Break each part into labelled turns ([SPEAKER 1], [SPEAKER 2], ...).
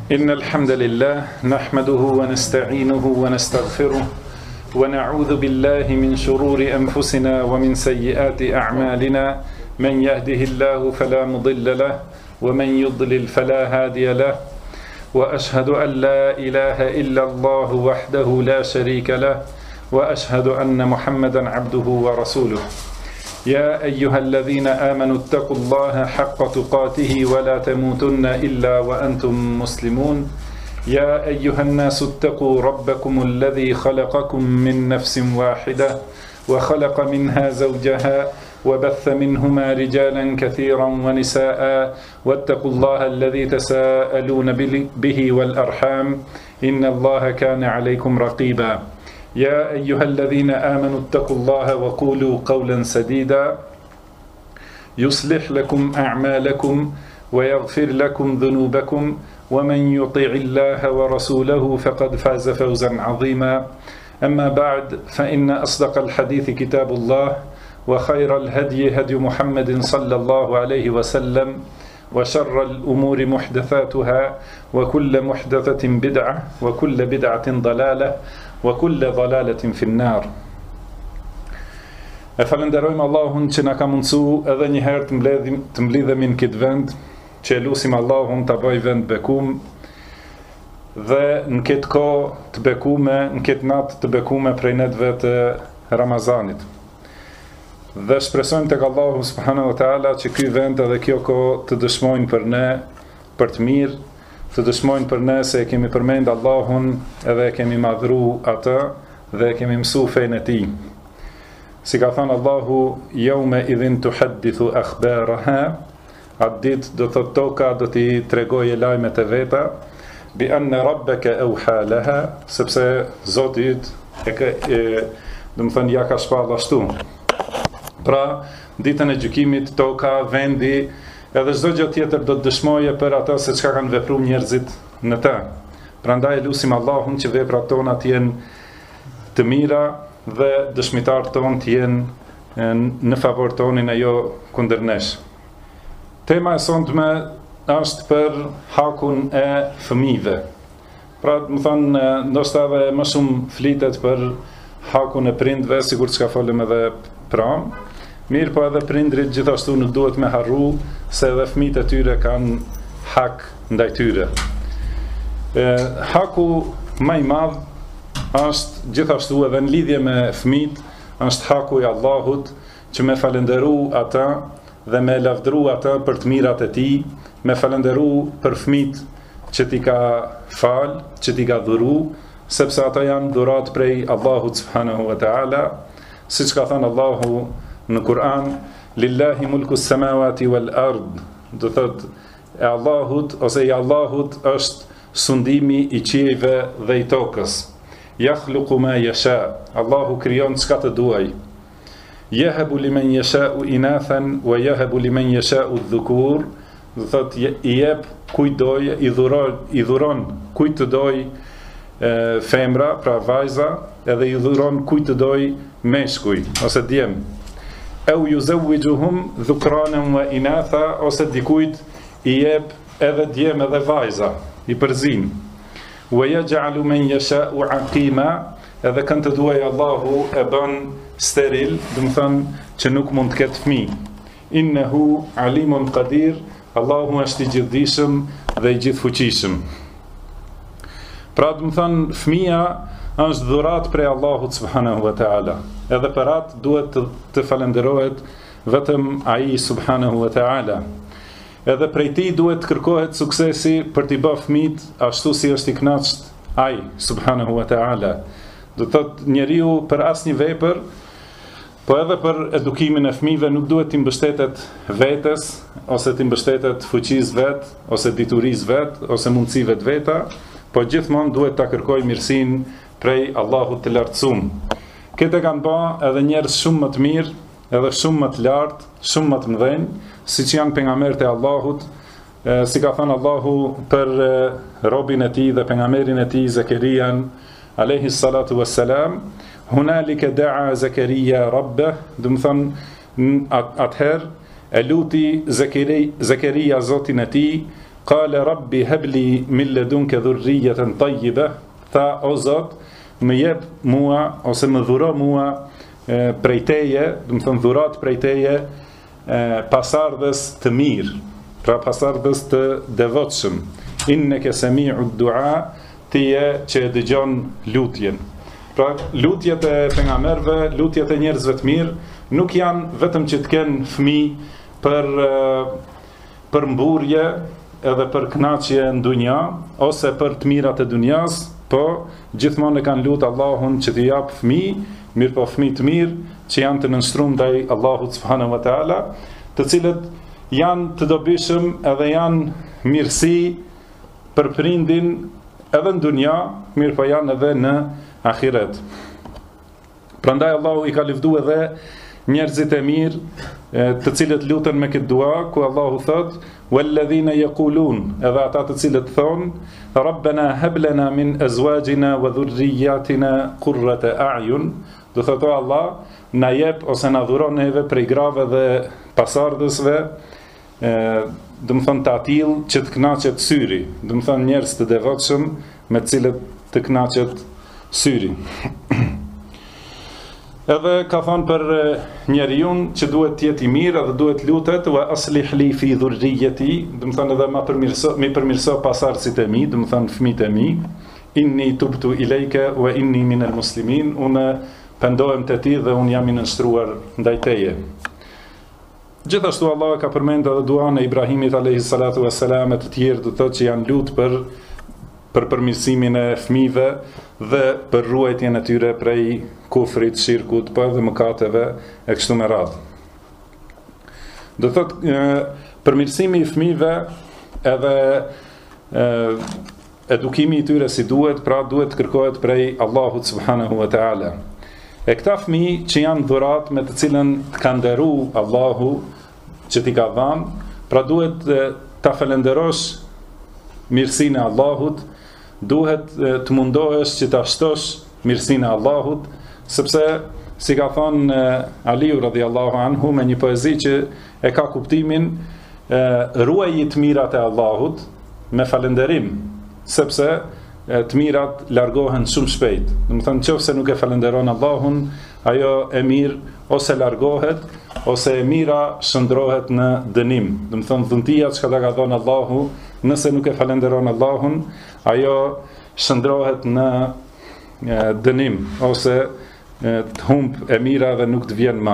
[SPEAKER 1] إن الحمد لله نحمده ونستعينه ونستغفره ونعوذ بالله من شرور أنفسنا ومن سيئات أعمالنا من يهده الله فلا مضل له ومن يضلل فلا هادي له وأشهد أن لا إله إلا الله وحده لا شريك له وأشهد أن محمدا عبده ورسوله يا أيها الذين آمنوا اتقوا الله حق تقاته ولا تموتن إلا وأنتم مسلمون يا أيها الناس اتقوا ربكم الذي خلقكم من نفس واحدة وخلق منها زوجها وبث منهما رجالا كثيرا ونساء واتقوا الله الذي تساءلون به والأرحام إن الله كان عليكم رقيبا يا أيها الذين آمنوا اتقوا الله وقولوا قولا سديدا يصلح لكم أعمالكم ويغفر لكم ذنوبكم ومن يطع الله ورسوله فقد فاز فوزا عظيما أما بعد فإن أصدق الحديث كتاب الله وخير الهدي هدي محمد صلى الله عليه وسلم وشر الأمور محدثاتها وكل محدثة بدعة وكل بدعة ضلالة وكل ضلالة في النار. E falenderojmë Allahun që na ka mundësu edhe një herë të mblidhemi në këtë vend, që e lusim Allahun ta bëj vend bekum dhe në këtë kohë të bekume, në këtë natë të bekume prej netëve të Ramazanit. Dhe shpresojmë tek Allahu subhanahu wa taala që ky vend edhe kjo kohë të dëshmojnë për ne për të mirë, të dëshmojnë për ne se e kemi përmend Allahun edhe e kemi madhru atë dhe e kemi mësu fejnë e tij. Si ka thënë Allahu, yawma idhin tuhaddithu akhbaraha, atë ditë do të toka do t'i tregojë lajmet e veta, bi anna rabbaka awha laha, sepse Zoti do të thënë ja ka shpall ashtu. Pra, ditën e gjykimit toka, vendi edhe çdo gjë tjetër do të dëshmoje për atë se çka kanë vepruar njerëzit në të. Prandaj lutim Allahun që veprat tona të jenë të mira dhe dëshmitarët tonë të jenë në favor tonin e jo kundër nesh. Tema e sotme është për hakun e fëmijëve. Pra, më thonë, ndoshta edhe më shumë flitet për hakun e prindve, sikur çka folëm edhe pranë. Mirë, po edhe prindrit gjithashtu nuk duhet me harru se edhe fëmijët e tyre kanë hak ndaj tyre. Haku më i madh është gjithashtu edhe në lidhje me fëmijët, është haku i Allahut që me falenderu ata dhe me lavdëru ata për të mirat e tij, me falenderu për fëmijët që t'i ka fal, që t'i ka dhuru, sepse ata janë dhurat prej Allahut subhanahu wa taala, siç ka thënë Allahu në Kur'an, lillahi mulku s-samawati wal ard, do thot e Allahut ose i Allahut është sundimi i qiejve dhe i tokës. Yakhluqu ma yasha, Allahu krijon çka të duaj. Yahabu liman yasha'u inathan wa yahabu liman yasha'u dhukur, do thot i jep kujt doj, i dhuron kujt të doj femra, pra vajza, edhe i dhuron kujt të doj meshkuj ose djem. Au yuzawwijuhum dhukranan wa inatha, ose dikujt i jep edhe djem edhe vajza, i përzin. Wa yaj'alu man yasha'u aqima, edhe kënd të duaj Allahu e bën steril, do të thonë që nuk mund të ketë fëmijë. Innehu alimun qadir, Allahu është i gjithdijshëm dhe i gjithfuqishëm. Pra do të thonë fëmia është dhurat prej Allahut subhanahu wa taala. Edhe për atë duhet të falenderohet vetëm ai subhanahu wa taala. Edhe prej tij duhet të kërkohet suksesi për t'i bërë fëmijët ashtu si është i kënaqur ai subhanahu wa taala. Do thotë njeriu për asnjë vepër, po edhe për edukimin e fëmijëve nuk duhet t'i mbështetet vetes, ose t'i mbështetet fuqisë vet, ose diturisë vet, ose mundësive të veta, po gjithmonë duhet ta kërkojë mirësinë prej Allahut të lartësuar. Këtë kanë ba edhe njerëz shumë më të mirë, edhe shumë më të lartë, shumë më të mëdhenj, siç janë pejgamberët e Allahut, si ka thënë Allahu për robin e tij dhe pejgamberin e tij Zakarian alayhi salatu wassalam, hunalika da'a Zakaria rabbah, do të thonë atëherë e luti Zakaria Zotin e tij, Qale Rabbi hebli min ledunke dhurrijeten tajjibe, tha o Zot, më jep mua ose më dhuro mua prej teje, do të thënë dhurat prej teje, pasardhës të mirë, pra pasardhës të devotshëm. Inneke semi'u du'a, ti je që e dëgjon lutjen. Pra lutjet e pejgamberëve, lutjet e njerëzve të mirë nuk janë vetëm që të kenë fëmijë për mburje edhe për kënaqje në dunja ose për të mirat e dunjas, po gjithmonë e kanë lutë Allahun që t'i jap fëmijë, mirë po fëmijë të mirë që janë të nënshtrohem ndaj Allahut subhanahu wa taala, të cilët janë të dobishëm edhe janë mirësi për prindin edhe në dunja, mirë po janë edhe në ahiret. Prandaj Allahu i ka lëvdu edhe njerëzit e mirë, të cilët lutën me këtë dua, ku Allahu thot, walladhina yaqulun, edhe ata të cilët thonë, Rabbana hab lana min azwajina wa dhurriyyatina qurrata a'yun, do thotë Allah, na jep ose na dhuron neve prej grave dhe pasardhësve, do të thonë të atill që të kënaqet syri, do të thonë njerëz të devotshëm me të cilët të kënaqet syri. Edhe ka thonë për njeriu që duhet të jetë i mirë dhe duhet lutet wa aslih li fi dhurriyyati, do të thonë edhe më përmirëso pasardhësit e mi, do të thonë fëmijët e mi, inni tubtu ilejke wa inni minal muslimin, unë pendohem te ti dhe unë jam i nënshtruar ndaj teje. Gjithashtu Allah ka përmendur edhe duan e Ibrahimit alayhi salatu wassalam të tjerë, do thotë që janë lutë për përmirësimin e fëmijëve dhe për ruajtjen e tyre prej kufrit, shirkut, po edhe mëkateve e kështu me radhë. Do thotë përmirësimi i fëmijëve edhe edukimi i tyre si duhet, pra duhet kërkohet prej Allahut subhanahu wa taala. E këta fëmijë që janë dhurat me të cilën të ka nderu Allahu që t'i ka dhanë, pra duhet ta falenderosh mirësinë e Allahut, duhet të mundohesh që ta shtosh mirësinë e Allahut, sepse si ka thënë Aliu radhiyallahu anhu me një poezi që e ka kuptimin ruaji të mirat e Allahut me falenderim, sepse të mirat largohen shumë shpejt. Do të thonë nëse nuk e falenderon Allahun, ajo e mirë ose largohet ose e mira shndrohet në dënim. Do të thonë dhuntia që ka dhënë Allahu, nëse nuk e falenderon Allahun, ajo shndrohet në dënim ose të humb e mira dhe nuk të vjen më.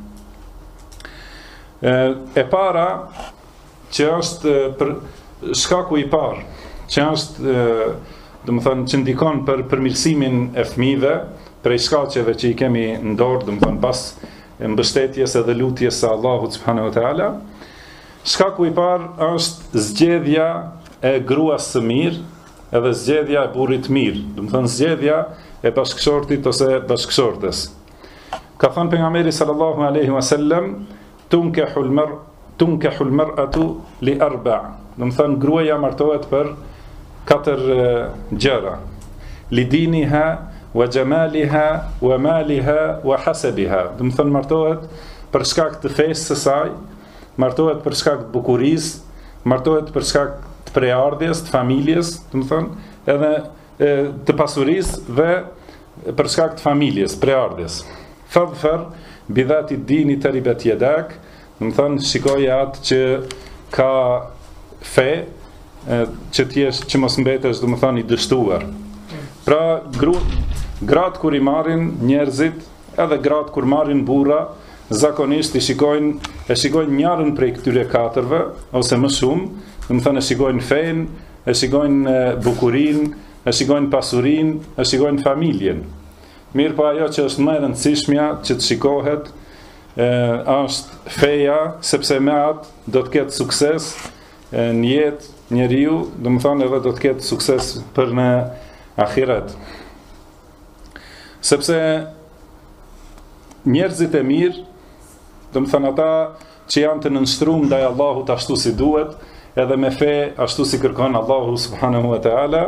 [SPEAKER 1] E para që është për shkaku i parë, që është do të thonë që ndikon për përmirësimin e fëmijëve prej shkaqeve që i kemi në dorë, do të thonë pas mbështetjes edhe lutjes së Allahut subhanahu wa taala. Shkaku i parë është zgjedhja e gruas së mirë edhe zgjedhja e burrit mirë, do të thonë zgjedhja e bashkëshortit ose bashkëshortes. Ka thënë pejgamberi sallallahu alaihi wasallam, tunkahul mar'atu li arba', do të thonë gruaja martohet për 4 gjëra: lidiniha, wa jamaliha, wa maliha, wa hasabiha. Do të thonë martohet për shkak të fesë së saj, martohet për shkak të bukurisë, martohet për shkak të preardhjes, të familjes, do të thonë edhe të pasurisë dhe për shkak të familjes, preardhjes. Fadhfar bidhati dini taribat yadak, do të thonë shikoje atë që ka fe, që mos mbetesh, do të thonë i dështuar. Pra gratë kur i marrin njerëzit, edhe gratë kur marrin burra, zakonisht e shikojnë njërin prej këtyre 4-ve ose më shumë, do të thonë e shikojnë fenë, e shikojnë bukurinë, e shikojnë pasurinë, e shikojnë familjen. Mirë po ajo që është më e rëndësishmja që të shikohet është feja, sepse me atë do të ketë sukses në jetë njeriu, do të thonë edhe do të ketë sukses për në ahiret. Sepse njerëzit e mirë, do të thonë ata që janë të nënshtruar ndaj Allahut ashtu si duhet, edhe me fe ashtu si kërkon Allahu subhanahu wa taala,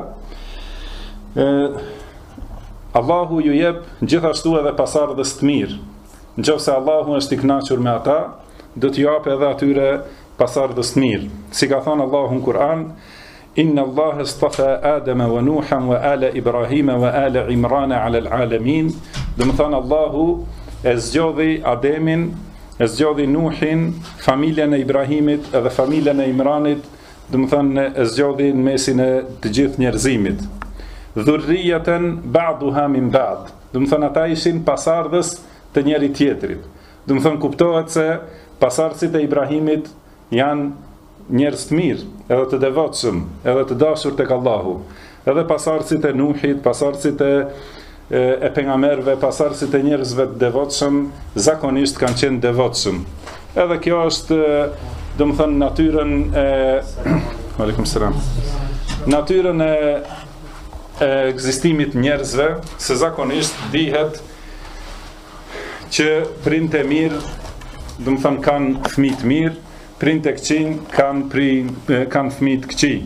[SPEAKER 1] Allahu ju jep gjithashtu edhe pasardhës të mirë. Nëse Allahu është i kënaqur me ata, do t'ju jap edhe atyre pasardhës të mirë. Si ka thënë Allahu në Kur'an, Inna Allah istafa Adama wa Nuhan wa ala Ibrahima wa ala Imrana ala alamin. Do të thonë Allahu e zgjodhi Ademin, e zgjodhi Nuhin, familjen e Ibrahimit edhe familjen e Imranit, do të thonë e zgjodhi në mesin e të gjithë njerëzimit. Dhurriyatan ba'duha min ba'd. Do të thonë ata ishin pasardhës të njëri tjetrit. Do të thonë kuptohet se pasardhësit e Ibrahimit janë njerëz të mirë, edhe të devotshëm, edhe të dashur tek Allahu. Edhe pasardhësit e Nuhit, pasardhësit e pejgamberëve, pasardhësit e njerëzve të devotshëm, zakonisht kanë qenë devotshëm. Edhe kjo është, domethënë natyrën e Aleikum selam. Natyrën e ekzistimit njerëzve, se zakonisht dihet që prindë e mirë, domethënë kanë fëmijë të mirë, prindë e këqij kanë fëmijë të këqij.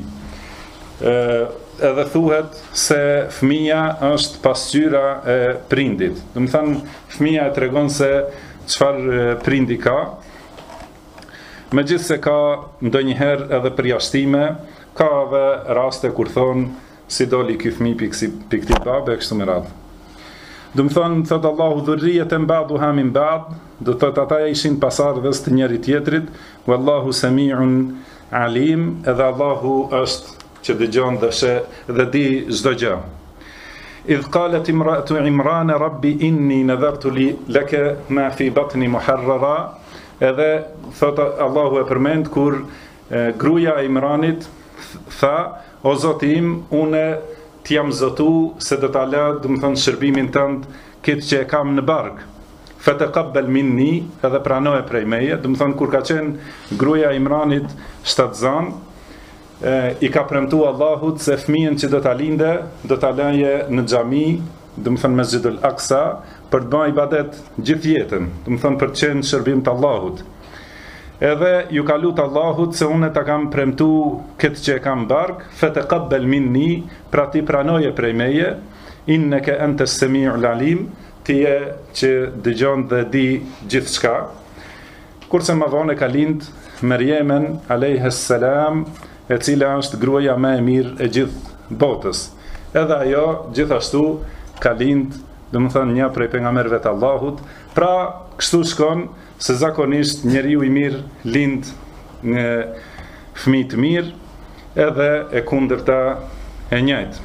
[SPEAKER 1] Edhe thuhet se fëmia është pasqyra e prindit. Do të thonë fëmia e tregon se çfarë prindi ka. Megjithse ka ndonjëherë edhe përjashtime, ka edhe raste kur thonë si doli ky fëmijë pikë këtij babe kështu me radhë. Do të thonë thot Allahu dhurriyatan ba'duha min ba'd, do thotë ata ishin pasardhës të njëri tjetrit, wallahu sami'un alim, edhe Allahu është që dëgjon dhe di çdo gjë. Idh qalet imra'atu Imran rabbi inni nadhartu laka ma fi batni muharrara, edhe thot Allahu e përmend kur gruaja e Imranit tha, o Zoti im, unë t'jam zotu se do ta lë, do të thonë shërbimin tënd këtë që e kam në bark. Fataqabbal minni, edhe pranoje prej meje, do të thonë kur ka qenë gruaja e Imranit shtatzan, i ka premtu Allahut se fëmijën që do ta linde, do ta lëje në xhami, do të thonë Mesxhidul Aqsa, për të bërë ibadet gjithë jetën, do të thonë për të qenë shërbim të Allahut. Edhe ju ka lutë Allahut se unë ta kam premtu këtë që e kam bark, fataqabbal minni, pra ti pranoje prej meje, innaka antas samiul alim, ti je që dëgjon dhe di gjithçka. Kurse më vonë ka lind Merjemen alayhis salam, e cila është gruaja më e mirë e gjithë botës. Edhe ajo gjithashtu ka lind, domethënë një prej pejgamberëve të Allahut, pra kështu shkon se zakonisht njeriu i mirë lind në fëmijë të mirë, edhe e kundërta e njëjtë.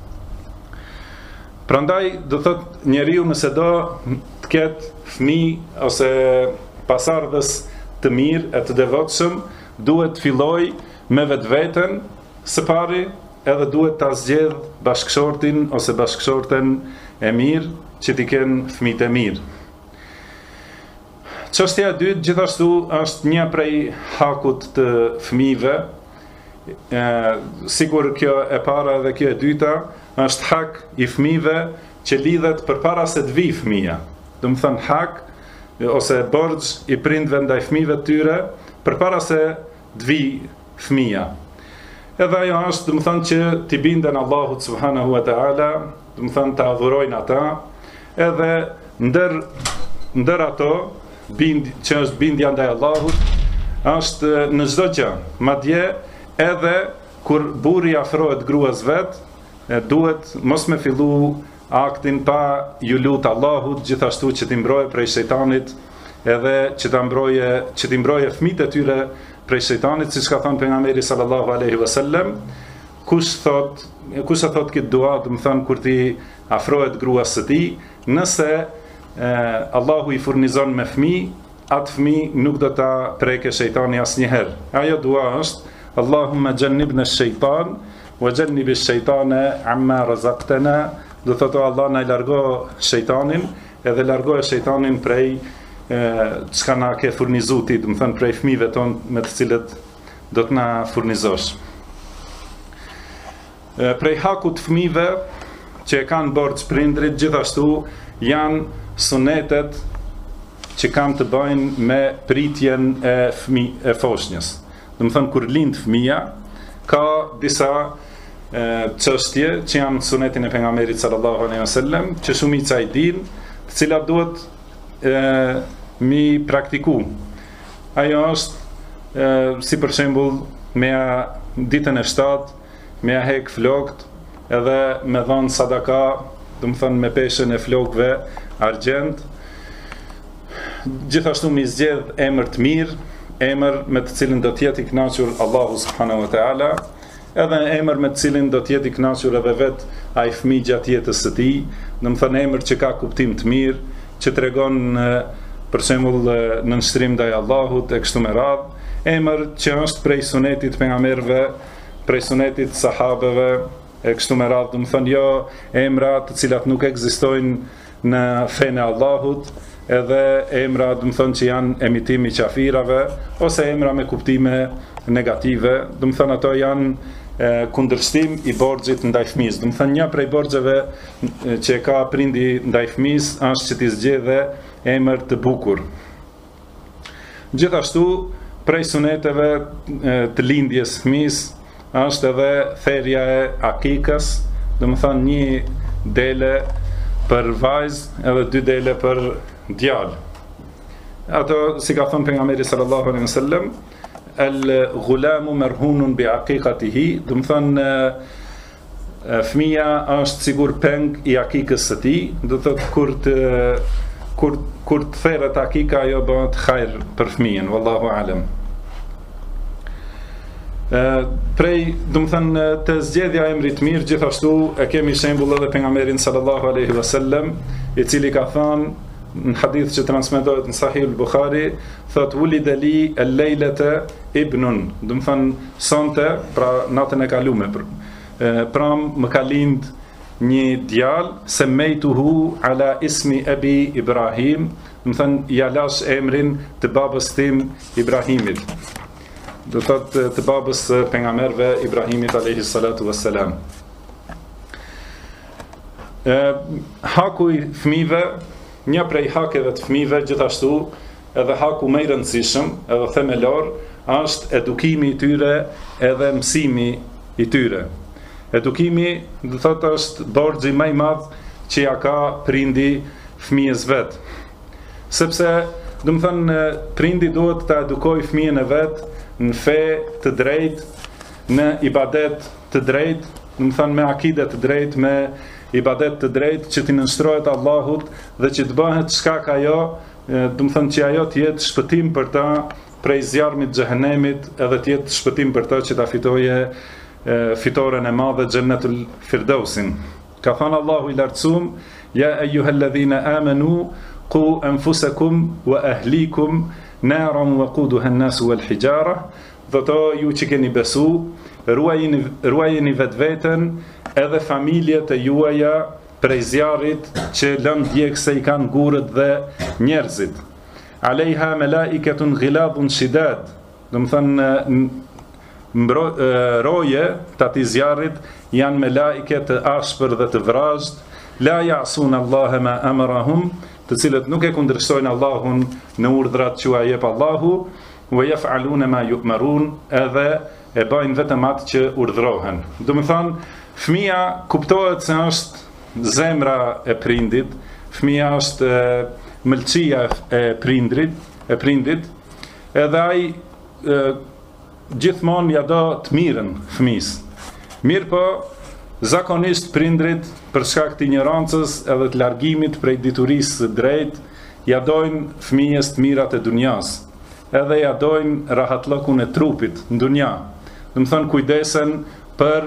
[SPEAKER 1] Prandaj do thot njeriu nëse do të ketë fëmijë ose pasardhës të mirë e të devotshëm, duhet të fillojë me vetveten së pari, edhe duhet ta zgjedh bashkëshortin ose bashkëshorten e mirë që t'i kenë fëmijët e mirë. Çështja e dytë gjithashtu është një prej hakut të fëmijëve, sikur kjo e para dhe kjo e dyta, është hak i fëmijëve që lidhet përpara se të vijë fëmia. Do të thënë hak ose borxh i prindve ndaj fëmijëve të tyre përpara se të vijë fëmia. Edhe ajo është, do të thënë që t'i binden Allahut subhanahu wa taala, do të thënë të adhurojnë ata, edhe ndër ato që është bindja ndaj Allahut, është në çdo gjë. Madje edhe kur burri afrohet gruas vet, duhet mos me fillu aktin pa ju lut Allahut, gjithashtu që t'i mbrojë prej shejtanit, edhe që t'i mbrojë fëmijët e tyre prej shejtanit, siç ka thënë pejgamberi sallallahu alaihi wasallam, kush e thot këtë dua, do të thënë kur ti afrohet gruas së tij, nëse Allahu i furnizon me fëmijë, atë fëmijë nuk do ta preke shejtani asnjëherë. Ajo dua është Allahumma jannibna ash-shaytan wa jannibi ash-shaytana amma razaqtana, do thotë Allah na largo shejtanin, edhe largoje shejtanin prej çka na ke furnizuar ti, do të thënë prej fëmijëve tonë me të cilët do të na furnizosh. Prej hakut fëmijëve që e kanë borxh prindrit, gjithashtu janë sunetet që kanë të bëjnë me pritjen e foshnjës. Do të thënë kur lind fëmia, ka disa çështje që janë sunetin e pejgamberit sallallahu alaihi wasallam, që shumica i dinë, të cilat duhet mi praktiku. Ajo është si për shembull me ditën e 7, me hek flokt, edhe me dhënë sadaka, do të thënë me peshën e flokëve argjend. Gjithashtu mi zgjedh emër të mirë, emër me të cilin do të jetë i kënaqur Allahu subhanahu wa taala, edhe emër me të cilin do të jetë i kënaqur edhe vet ai fëmijë gjatë jetës së tij, do të thënë emër që ka kuptim të mirë, që tregon për shembull në nështrim ndaj Allahut e kështu me radhë, emër që është prej sunetit pejgamberëve, prej sunetit sahabeve e kështu me radhë, do të thënë jo emra të cilat nuk ekzistojnë në fenë e Allahut, edhe emra do të thënë që janë emitim i qafirave, ose emra me kuptime negative, do të thënë ato janë kundërshtim i borxhit ndaj fëmijës. Do të thënë një prej borxheve që ka prindi ndaj fëmijës është që t'i zgjedhë emër të bukur. Gjithashtu prej suneteve të lindjes fëmijës është edhe therrja e akikës, do të thënë një dele për vajzë edhe 2 dele për djalë. Ato si ka thënë pejgamberi sallallahu alaihi wasallam, el-ghulamu merhunun bi aqiqatihi, do të thënë fëmia është sigur peng i akikës së tij, do të thotë kur të therret akika ajo bëhet hajr për fëmijën, wallahu alem. Prej, do të thënë të zgjedhja e emrit mirë, gjithashtu e kemi shembull edhe pejgamberin sallallahu alaihi wasallam, i cili ka thënë në hadith që transmetohet në Sahih al-Bukhari, thot ulida li al-laylata ibnun, do të thënë sonte, pra natën e kalume, pra më ka lind një djalë, semejtuhu ala ismi Abi Ibrahim, do të thënë ja lash emrin të babës tim Ibrahimit, do të thotë të babës pejgamberëve Ibrahimit alayhi salatu wassalam. Haku i fëmijëve, një prej hakeve të fëmijëve, gjithashtu edhe haku më i rëndësishëm, edhe themelor, është edukimi i tyre edhe mësimi i tyre. Edukimi, do thotë, është borxhi më i madh që ja ka prindi fëmijës vet. Sepse, do të thënë, prindi duhet ta edukojë fëmijën e vet në fe të drejtë, në ibadet të drejtë, do të thënë me akide të drejtë, me ibadet të drejtë që t'i nënshtrohet Allahut dhe që të bëhet shkak ajo, do të thënë që ajo të jetë shpëtim për ta prej zjarmit xhehenemit, edhe të jetë shpëtim për ta që ta fitoje fitoren e madhe xhennetul firdausin. Ka thënë Allahu i lartësuar, ja ayyuhalladhina amanu qu anfusakum wa ahlikum naran waquduha an-nas wal hijara, do të ju që keni besu, ruajeni vetveten edhe familjet e juaja prej zjarrit që lëm djeg se i kanë gurët dhe njerëzit. Alejha melaiketun ghiladun shidad, do të thënë roje të atij zjarrit janë melaike të ashpër dhe të vrazhd, la ya'sun Allah ma amarahum, të cilët nuk e kundërshtojnë Allahun në urdhrat që ia jep Allahu, wa yaf'aluna ma yu'marun, edhe e bëjnë vetëm atë që urdhrohen. Do të thënë, fëmia kuptohet se është zemra e prindit, fëmia është mëlçia e prindit, edhe ai gjithmonë ja do të mirën fëmijës. Mirë po, zakonisht prindrit për shkak të ignorancës edhe të largimit prej diturisë së drejtë, ja dojnë fëmijës të mirat e dunjas, edhe ja dojnë rahatlëkun e trupit në dunja. Do të thënë kujdesen për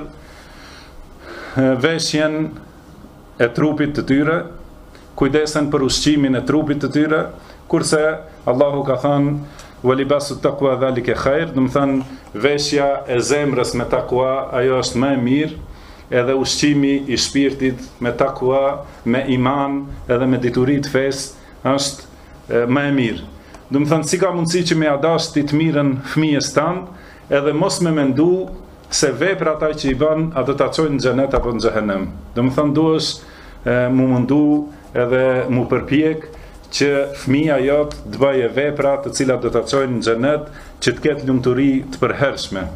[SPEAKER 1] veshjen e trupit të tyre, kujdesen për ushqimin e trupit të tyre, kurse Allahu ka thënë walibasu taqwa dhalika khair, do të thënë veshja e zemrës me takwa ajo është më e mirë, edhe ushqimi i shpirtit me takwa, me iman, edhe me dituri të fesë është më e mirë. Do të thënë si ka mundësi që me ia dash ti të mirën fëmijës tan, edhe mos me mendu se veprat ai që i bën ato ta çojnë në xhenet apo në xhehenem. Do të thënë duhesh mu mundu edhe mu përpjek që fëmia jot të bëjë vepra të cilat do ta çojnë në xhenet, që të ketë lumturi të përhershme.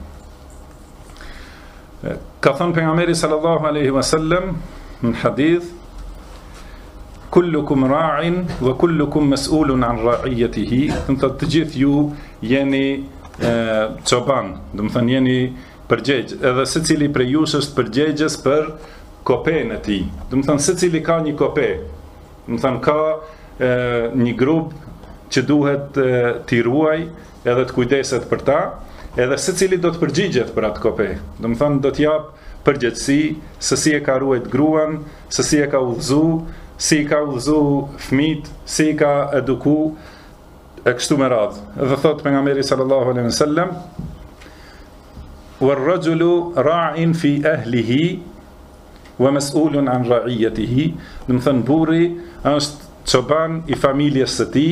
[SPEAKER 1] Ka thënë pejgamberi sallallahu alaihi wasallam në hadith, kullukum ra'in wa kullukum mas'ulun an ra'iyatihi, do të gjithë ju jeni çoban, do të thënë jeni përgjegj, edhe secili prej jush është përgjegjës për kopen e tij. Do të thënë secili ka një kope. Do të thënë ka një grup që duhet t'i ruaj edhe të kujdeset për ta, edhe secili do të përgjigjet për atë kope. Do të thënë do t'jap përgjegjësi se si e ka ruajt gruan, se si e ka udhëzu, si ka udhëzu fëmijët, si ka eduku e kështu me radhë. Edhe thot pejgamberi sallallahu alaihi wasallam: "War-rajulu ra'in fi ahlihi wa mas'ulun an ra'iyatihi." Do të thënë burri është çoban i familjes së tij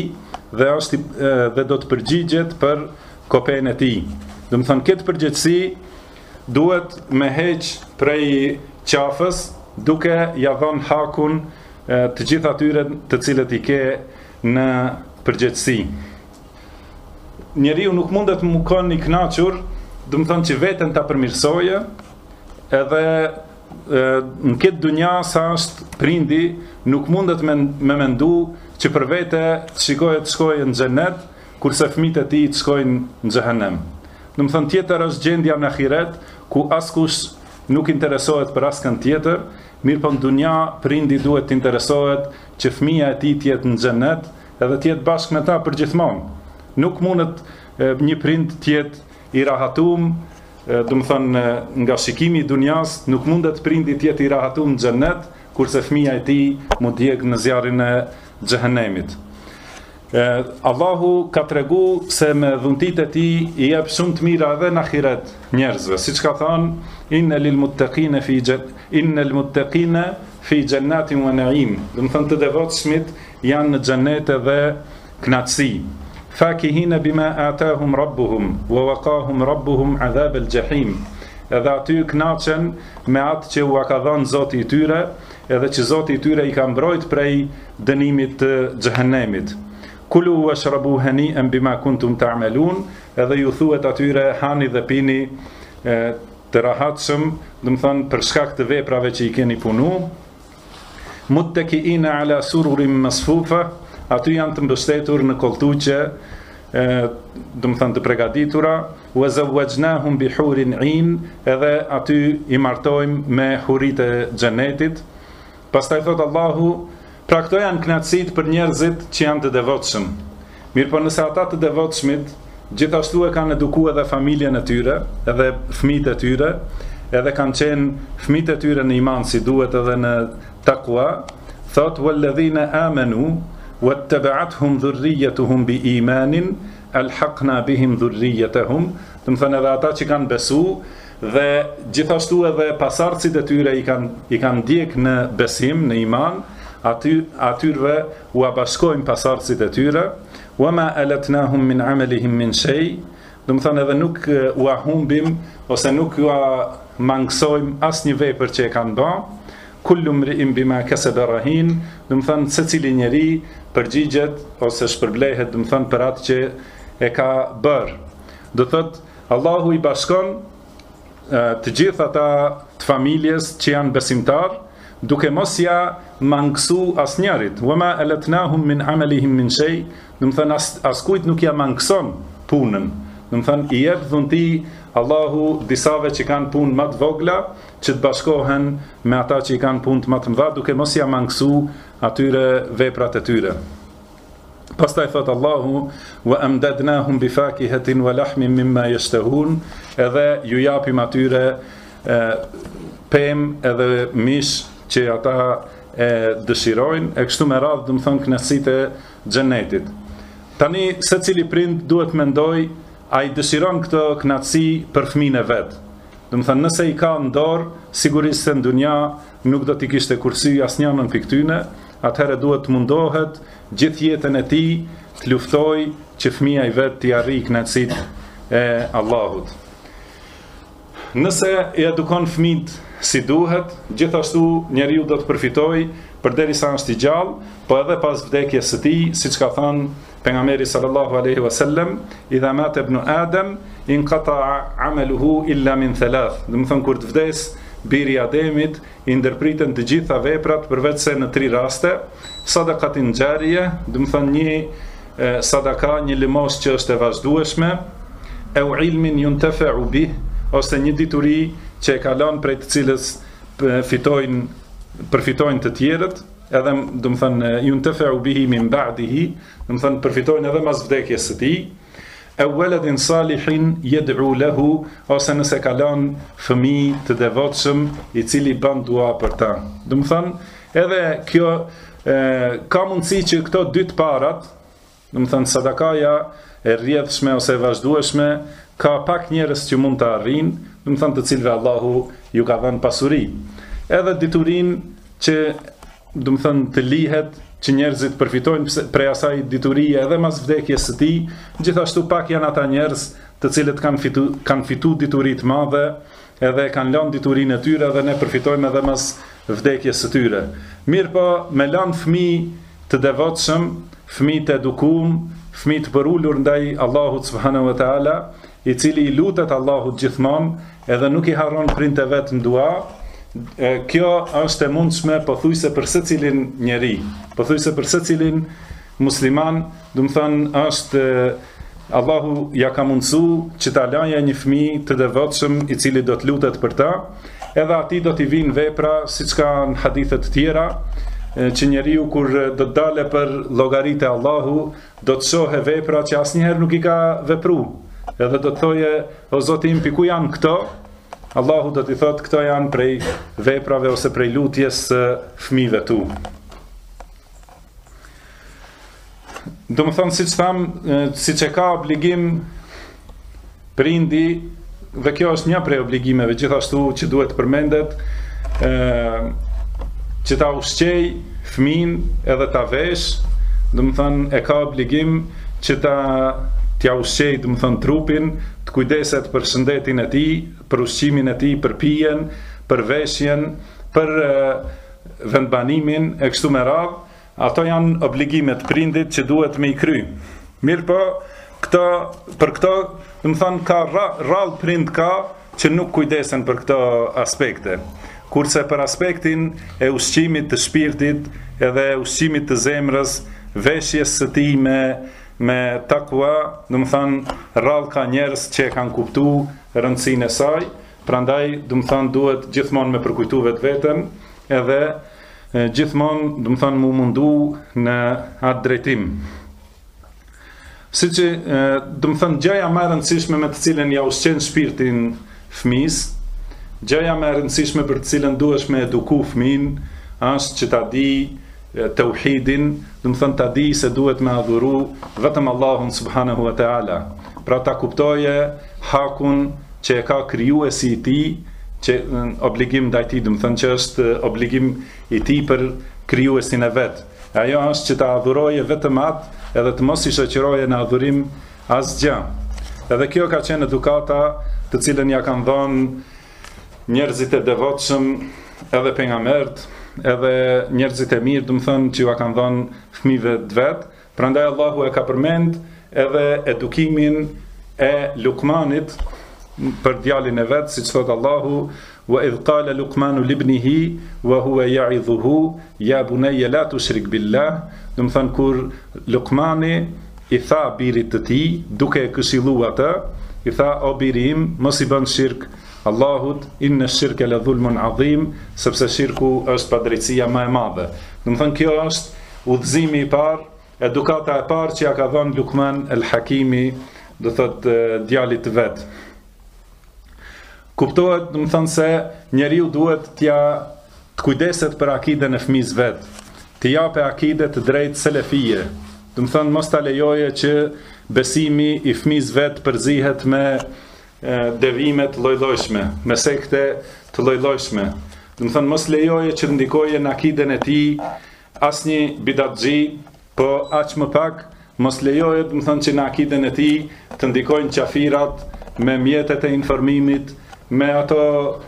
[SPEAKER 1] dhe do të përgjigjet për kopen e tij. Do të thënë këtë përgjegjësi duhet me heq prej qafës, duke ja dhënë hakun të gjithë atyre të cilët i ke në përgjegjësi. Njeriu nuk mundet më kon i kënaqur, do të thënë që veten ta përmirësoje, edhe në këtë dunja sa është prindi, nuk mundet me mendu që për vete të shkojë në xhenet, kurse fëmijët e tij të shkojnë në xhehenem. Do të thënë tjetër është gjendja në ahiret, ku askush nuk interesohet për askën tjetër, mirë po në dunja prindi duhet të interesohet që fëmia e tij të jetë në xhenet, edhe të jetë bashkë me ta përgjithmonë. Nuk mundet një prind të jetë i rahatum, do të thënë nga shikimi i dunjas, nuk mundet prindi të jetë i rahatum në xhenet, kurse fëmia e tij mund të jetë në zjarrin e xhehenemit. Allahu ka tregu se me dhuntit e tij i jep shumë të mira edhe në ahiret njerëzve, siç ka thënë: innal muttaqina fi jannatin wa na'im. Do të thënë të devotshmit janë në xhenet dhe kënaqësi. Fakihina bima atahum rabbuhum wa waqahum rabbuhum adhab al-jahim. Edhe aty kënaqen me atë që u ka dhënë Zoti i tyre, edhe që Zoti i tyre i ka mbrojt prej dënimit të xhehenemit. Kulu washrabu hani'an bima kuntum ta'malun, edhe ju thuhet atyre hani dhe pini të rahatshëm, do të thënë për shkak të veprave që i keni punu. Muttaki'ina ala sururin masfufa, aty janë të mbështetur në koltuqe, do të thënë të përgatitura. Wa zawwajnahum bi hurin 'ain, edhe aty i martojmë me hurit e xhenetit. Pastaj thot Allahu: pra këto janë kënaqësit për njerëzit që janë të devotshëm. Mirë po nëse ata të devotshmit gjithashtu e kanë edukuar edhe familjen e tyre, edhe fëmijët e tyre, edhe kanë qenë fëmijët e tyre në iman si duhet edhe në takwa, thot: walladhina amanu wattaba'athum dhurriyyatuhum biimanin alhaqna bihim dhurriyyatahum. Do të thënë edhe ata që kanë besu dhe gjithashtu edhe pasardhësit e tyre i kanë ndjek në besim, në iman, atyre u bashkojmë pasardhësit e tyre. Wama alatnahum min amalihim min shay. Do të thënë edhe nuk u humbim ose nuk u mangësojmë asnjë vepër që e kanë bërë. Kullu mri'in bima kasaba rahin. Do të thënë secili njeri përgjigjet ose shpërblehet, do të thënë për atë që e ka bërë. Do thotë Allahu i bashkon të gjithë ata të familjes që janë besimtar, duke mos ja mangësu asnjërit. Wama alatnahum min amalihim min shay. Do të thënë askujt nuk ja mangëson punën. Do të thënë i jep dhunti Allahu disave që kanë punë më të vogla, që të bashkohen me ata që i kanë punë më të mëdha, duke mos ja mangësu atyre veprat e tyre. Pastaj thot Allahu: wa amdadnahum bi fakihatin wa lahmin mimma yashtahun, edhe ju japim atyre pemë edhe mish që ata e dëshirojnë, e kështu me radhë, do të thonë kënaqësitë e xhenetit. Tani secili prind duhet mendoj, a i dëshiron këtë kënaqësi për fëmijën e vet. Do të thënë nëse i ka në dorë, sigurisht se në dunja nuk do t'i kishte kursy asnjënën pikë tyne, atëherë duhet të mundohet gjithë jetën e tij të luftoj që fëmia i vet t'i arrijë kënaqësitë e Allahut. Nëse i edukon fëmijët si duhet, gjithashtu njeriu do të përfitojë përderisa është i gjallë, po edhe pas vdekjes së tij, siç ka thënë pejgamberi sallallahu alaihi wasallam: idha mata ibn Adam inqata'a 'amaluhu illa min thalath. Do të thonë kur të vdes biri i Ademit, i ndërpriten të gjitha veprat përveç se në 3 raste: sadaqatin jariyah, do të thonë një sadaka, një limos që është e vazhdueshme, e u ilmin yuntafa'u bih, ose një dituri që e kalon prej të cilës përfitojnë të tjerët, edhe do të thënë yuntafa'u bihi min ba'dihi, do të thënë përfitojnë edhe mas vdekjes së tij. E waladin salihin yad'u lahu, ose nëse kalon fëmijë të devotshëm i cili bën dua për ta. Do të thënë edhe kjo ka mundësi që këto dy të parat, do të thënë sadakaja e rrjedhshme ose e vazhdueshme, ka pak njerëz që mund të arrijnë, do të thënë të cilëve Allahu ju ka dhënë pasuri. Edhe diturinë që do të thënë të lihet, që njerëzit përfitojnë prej asaj diturie edhe mas vdekjes së tij, gjithashtu pak janë ata njerëz të cilët kanë fitu dituri të madhe, edhe kanë lënë diturinë e tyre dhe ne përfitojmë edhe mas vdekjes së tyre. Mirë po, me lanë fëmijë të devotshëm, fëmijë të edukum, fëmijë të përulur ndaj Allahut subhanahu wa taala, i cili i lutet Allahut gjithmonë, edhe nuk i harron prindët e vet në dua. Kjo është e mundshme pothuajse për secilin njeri, pothuajse për secilin musliman, do të thënë është Allahu ja ka mundsu që ta lajë një fëmijë të devotshëm i cili do të lutet për ta, edhe atij do t'i vinë vepra siç ka në hadithe të tjera, që njeriu kur do të dale për llogaritë e Allahu, do të shohë vepra që asnjëherë nuk i ka vepruar. Edhe do të thoje, o Zoti im, ku janë këto? Allahu do t'i thotë, këto janë prej veprave ose prej lutjes së fëmijëve tu. Do më thonë, siç tham, siç e ka obligim prindi, dhe kjo është një prej obligimeve gjithashtu që duhet përmendet, që ta ushqej fëmin edhe ta vesh, do më thonë, e ka obligim që t'ja ushqej, do më thonë, trupin, të kujdeset për shëndetin e tij, për ushqimin e tij, për pijen, për veshjen, për vendbanimin e kështu me radhë. Ato janë obligimet prindit që duhet me i kry. Mirë po, për këto, do më thonë, ka rrallë prind ka që nuk kujdesen për këto aspekte. Kurse për aspektin e ushqimit të shpirtit edhe ushqimit të zemrës, veshjes së tij me takua, do më thënë, rrallë ka njerëz që e kanë kuptu rëndësinë e saj, prandaj, do më thënë, duhet gjithmonë me përkujtu vetveten, edhe gjithmonë, do më thënë, mu mundu në atë drejtim. Si që, do më thënë, gjëja më e rëndësishme me të cilën ja ushqen shpirtin fëmis, gjëja më e rëndësishme për të cilën duhesh me eduku fëmin, është që ta di tauhidin, do të thënë ta di se duhet me adhuru vetëm Allahun subhanahu wa taala. Pra ta kuptoje hakun që e ka krijuesi i tij, që obligim ndaj tij, do të thënë që është obligim i tij për krijuesin e vet. Ajo është që ta adhuroje vetëm atë edhe të mos i shoqëroje në adhurim asgjë. Edhe kjo ka qenë edukata të cilën ja kanë dhënë njerëzit e devotshëm, edhe pejgamberët, edhe njerëzit e mirë, do të thënë, që ja kanë dhënë fëmijëve të vet. Prandaj Allahu e ka përmend edhe edukimin e Lukmanit për djalin e vet, siç thot Allahu, wa idh qala Luqmanu libnihi wa huwa ya'idhuhu ya bunayya la tushrik billah. Do të thënë, kur Luqmani i tha birit të tij, duke e këshilluar atë, i tha, o biri im, mos i bën shirk Allahut, inna shirke la dhulmun adhim, sepse shirku është padrejtësia më e madhe. Do të thënë, kjo është udhëzimi i parë, edukata e parë që ja ka dhënë Luqman el Hakimi, do thotë djalit të vet. Kuptohet, do të thënë, se njeriu duhet të kujdeset për akiden e fëmijës vet, të japë akide të drejtë selefie. Do të thënë, mos ta lejoje që besimi i fëmijës vet përzihet me devime të lloj-llojshme, me sekte të lloj-llojshme. Do të thënë, mos lejoje që ndikoje në akiden e tij asnjë bidatxhi, po aq më pak mos lejoje, do të thënë, që në akiden e tij të ndikojnë qafirat me mjetet e informimit, me ato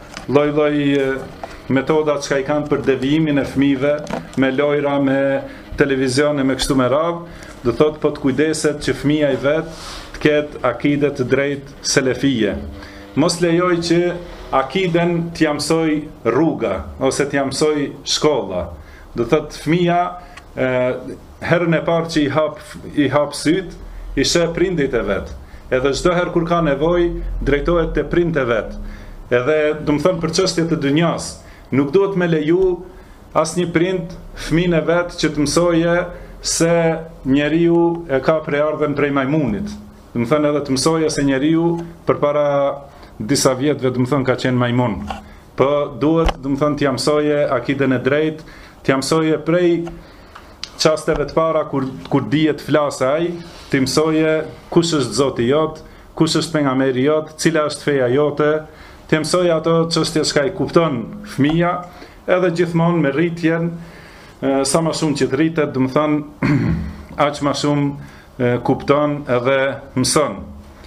[SPEAKER 1] lloj-lloj metoda që i kanë për devijimin e fëmijëve, me lojra, me televizion e me kështu me radhë. Do thotë, po të kujdeset që fëmija i vet të ketë akide të drejtë selefie. Mos lejoj që akiden t'ja mësoj rruga ose t'ja mësoj shkolla. Do thotë, fëmija herën e parë që i hap syt, i sheh prindit e vet. edhe çdo herë kur ka nevojë drejtohet te prindët e vet. Edhe do të thënë për çështjet e dunjas, nuk duhet me leju asnjë prind fëmijën e vet që të mësoje se njeriu e ka preardhën prej majmunit. Do të thënë edhe të mësoje se njeriu përpara disa vjetëve do të thënë ka qenë majmun. Po duhet do të thënë t'ia mësoje akiden e drejtë, t'ia mësoje prej çasteve të para kur dihet flasë ai, t'i mësoje kush është Zoti jot, kush është pejgamberi jot, cila është feja jote, t'i mësoje ato çështje që ai kupton fëmia, edhe gjithmonë me rritjen, sa më shumë që të rritet, do të thënë aq më shumë kupton edhe mëson.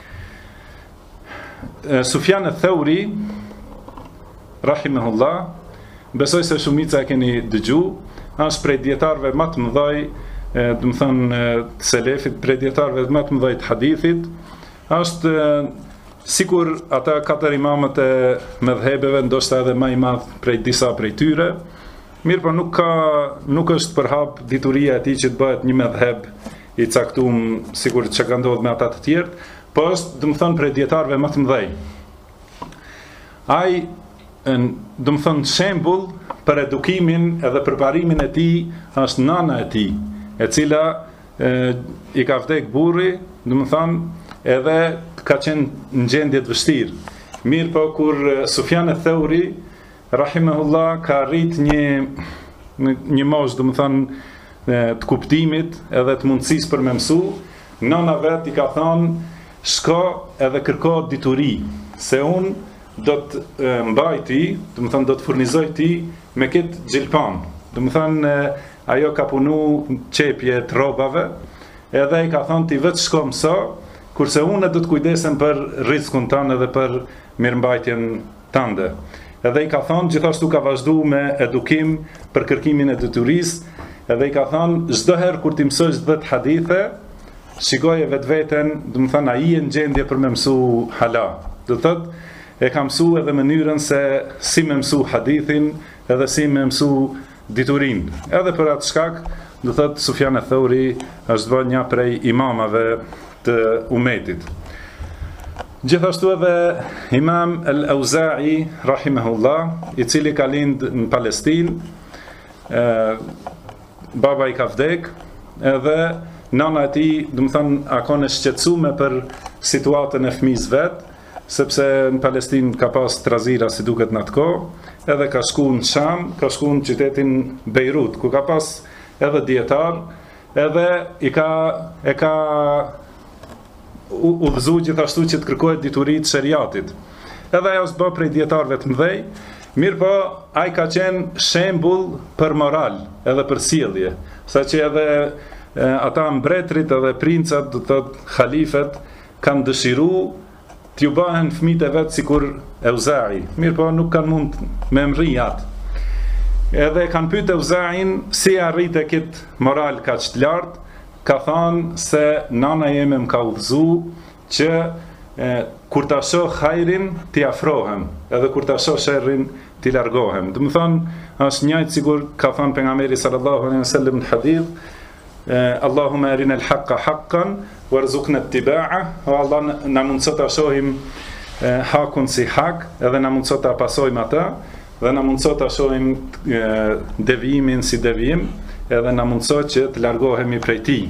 [SPEAKER 1] Sufjan al-Thauri rahimahullah, besoj se shumica e keni dëgju, është prej dietarëve më të mëdhej, do të thënë selefit, prej dietarëve më të mëdhej të hadithit, është sikur ata katër imamët e mëdhëbeve, ndoshta edhe më i madh prej disa prej tyre, mirë po nuk është për hap dituria e tij që të bëhet një mëdhëb i caktuar sikur që ka ndodhur me ata të tjerë, po është, do të thënë, prej dietarëve më të mëdhej. Ai, do të thënë, shembull për edukimin edhe përparimin e tij është nana e tij, e cila i ka vdek burri, do të thënë, edhe ka qenë në gjendje të vështirë. Mirë po kur Sufjan al-Thauri rahimahullah ka arrit një moshë, do të thënë, të kuptimit edhe të mundësisë për me mësu, nana vet i ka thonë shko edhe kërko dituri, se unë do të mbaj ti, do të thënë do të furnizoj ti me këtë gjilpan. Do të thënë ajo ka punu qepje të robave, edhe i ka thonë ti vetë shko mëso, kurse unë do të kujdesem për rrezikun tënd edhe për mirëmbajtjen tënde. Edhe i ka thonë gjithashtu ka vazhdu me edukim për kërkimin e diturisë, edhe i ka thonë çdo herë kur ti mësosh 10 hadithe, shikoje vetveten, do të thënë ai në gjendje për me mësu hala. Do thotë e ka mësu edhe mënyrën se si me mësu hadithin, edhe si me mësu diturin. Edhe për atë shkak, do thotë Sufjan al-Thauri është bërë një prej imamave të umetit. Gjithashtu edhe Imam al-Auza'i rahimahullah, i cili ka lind në Palestinë, baba i ka vdek, edhe nana e tij, do të thënë, akon e shqetësuar për situatën e fëmijës vet, sepse në Palestinë ka pas trazira si duket në atë kohë, edhe ka shku në Sham, ka shku në qytetin Beirut, ku ka pas edhe dietar, edhe e ka udhëzu gjithashtu që të kërkohet dituri të sheriatit. Edhe ajo është bërë prej dietarëve të mëdhej, mirë po ai ka qenë shembull për moral, edhe për sjellje, saqë edhe ata mbretërit edhe princat, do të thotë halifet, kanë dëshiruar t'ju bëhen fëmijët e vet sikur Auza'i. Mirë po nuk kanë mund me mri atë. Edhe kanë pyetur Auza'in si arrite këtë moral kaq të lartë, ka thënë se nana jeme më ka udhëzu që kur ta shoh hajrin t'i afrohem, edhe kur ta shoh sherrin t'i largohem. Do të thonë është njëjtë sikur ka thënë pejgamberi sallallahu alaihi wasallam në hadith, Allahumma arina al-haqqa haqqan warzuqna ittiba'a, o Allah na mundso ta shohim hakun si hak, edhe na mundso ta pasojmë atë, dhe na mundso ta shohim devijimin si devijim, edhe na mundso që të largohemi prej tij.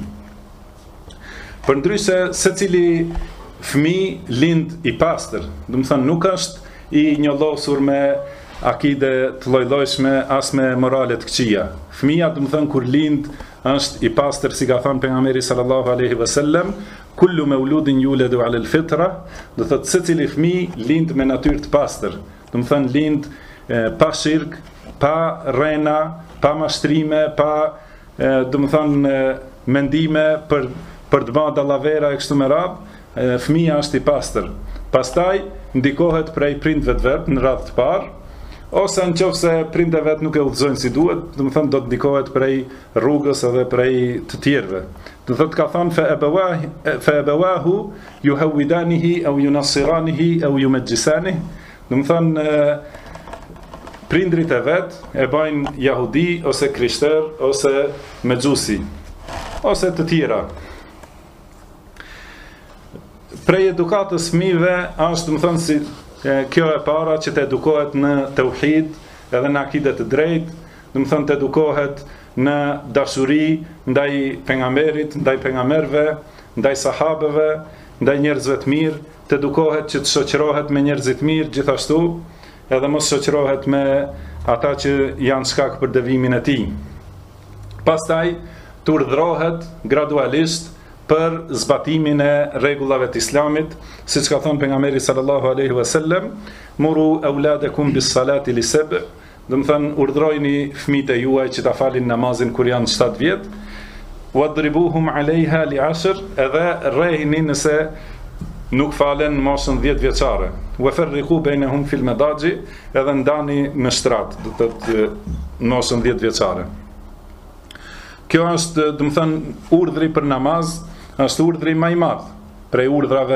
[SPEAKER 1] Përndryshe secili fëmijë lind i pastër, do të thënë nuk është i njollosur me akide të lloj-llojshme as me morale të këqija. Fëmia, do të thënë, kur lind është i pastër, si ka thënë pejgamberi sallallahu alaihi wasallam, kullu mauludin yuladu ala al-fitra, do thotë secili fëmijë lind me natyrë të pastër. Do të thënë lind pa shirk, pa rrena, pa mashtrime, pa do të thënë mendime për të bërë dallavera e kështu me radhë, fëmia është i pastër. Pastaj ndikohet prej prindve të vet në radhë të parë, ose nëse prindët e vet nuk e udhëzojnë si duhet, do të thënë do të ndikohet prej rrugës edhe prej të tjerëve. Do thotë ka thënë fa abawahu yuhawidanihi aw yunassiranihi aw yumajjisanihi, do të thënë prindrit e vet e bajnë jahudi ose krishter ose mexhusi ose të tjera. prej edukatës fëmijëve është, do të thonë, si kjo e para që të edukohet në tauhid, edhe në akide të drejtë, do të thonë të edukohet në dashuri ndaj pejgamberit, ndaj pejgamberëve, ndaj sahabeve, ndaj njerëzve të mirë, të edukohet që të shoqërohet me njerëz të mirë, gjithashtu edhe mos shoqërohet me ata që janë shkak për devimin e tij. Pastaj të urdhërohet gradualisht për zbatimin e rregullave të Islamit, siç ka thënë pejgamberi sallallahu alaihi wasallam, muru auladakum bis salati li sab', do të thënë urdhrojini fëmijët e juaj që ta falin namazin kur janë 7 vjet, wadribuhum alaiha li 10, edhe rrehini nëse nuk falen moshën 10 vjeçare. Wa farriqu bainahum fil madaji, edhe ndani në shtrat, do të thotë moshën 10 vjeçare. Kjo është, do të thënë, urdhri për namaz, është urdhri më i madh prej urdhrave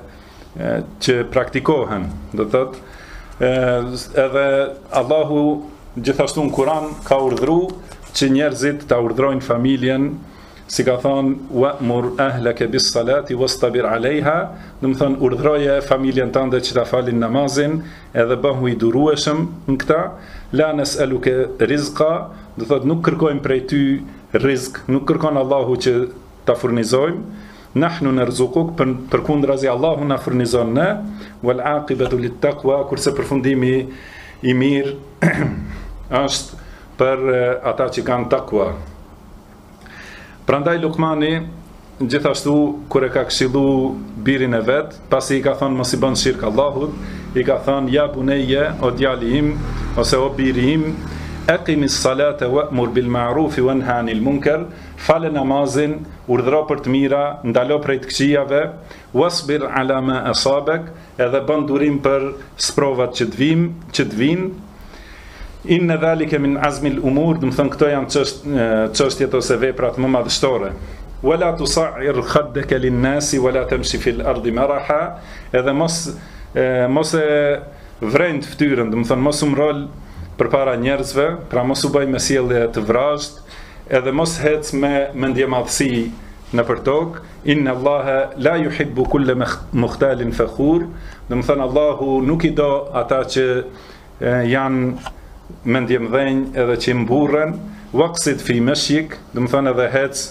[SPEAKER 1] që praktikohen, do të thotë, edhe Allahu gjithashtu në Kur'an ka urdhëruar që njerëzit ta urdhrojnë familjen, si ka thonë wa'mur ahlaka bis salati wastabir alaiha, do të thonë urdhroje familjen tënde që ta falin namazin, edhe bëhu i durueshëm në këtë, la nas'aluka rizqa, do thotë nuk kërkojmë prej ty rizq, nuk kërkon Allahu që ta furnizojmë, nahnu narzuquk, përkundrazi Allahu na furnizon ne, wal aqibatu lit taqwa, kurse përfundimi i mirë është për ata që kanë takwa. Prandaj Lukmani gjithashtu kur e ka këshillu birin e vet, pasi i ka thënë mos i bën shirk Allahut, i ka thënë ja bunayya, o djali im ose o biri im, aqimis salata wa'mur bil ma'ruf wanha 'anil munkar, fale namazin, urdhëro për të mira, ndalo prej të këqijave, wasbir ala ma asabak, edhe bën durim për sprovat që të vinë. Inna dhalika min azmi al-umur, do të thonë këto janë çështjet ose veprat më madhështore. Wala tusa'ir khaddaka lin-nasi wala tamshi fil ardi maraha, edhe mos e vrejnë fytyrën, do të thonë mos umrol përpara njerëzve, pra mos u bëj me sjellje të vrazhd, edhe mos hec me mendjemadhësi nëpër tokë. Inna Allaha la yuhibbu kulla mukhtalin fakhur, do të thonë Allahu nuk i do ata që janë mendjemdhenj edhe që mburren, waqsid fi mashyik, do të thonë edhe hec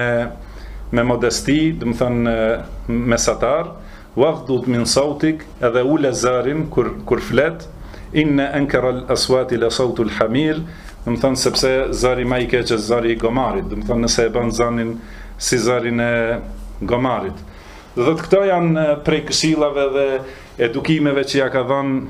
[SPEAKER 1] me modesti, do të thonë mesatar, waghdud min sautik, edhe ule zarin kur flet, inna ankara al-aswati la sautu al-hamir, do të thonë sepse zari më i keq është zari i gomarit, do të thonë nëse e bën zanin si zarin e gomarit. Do të këto janë prej këshillave dhe edukimeve që ja ka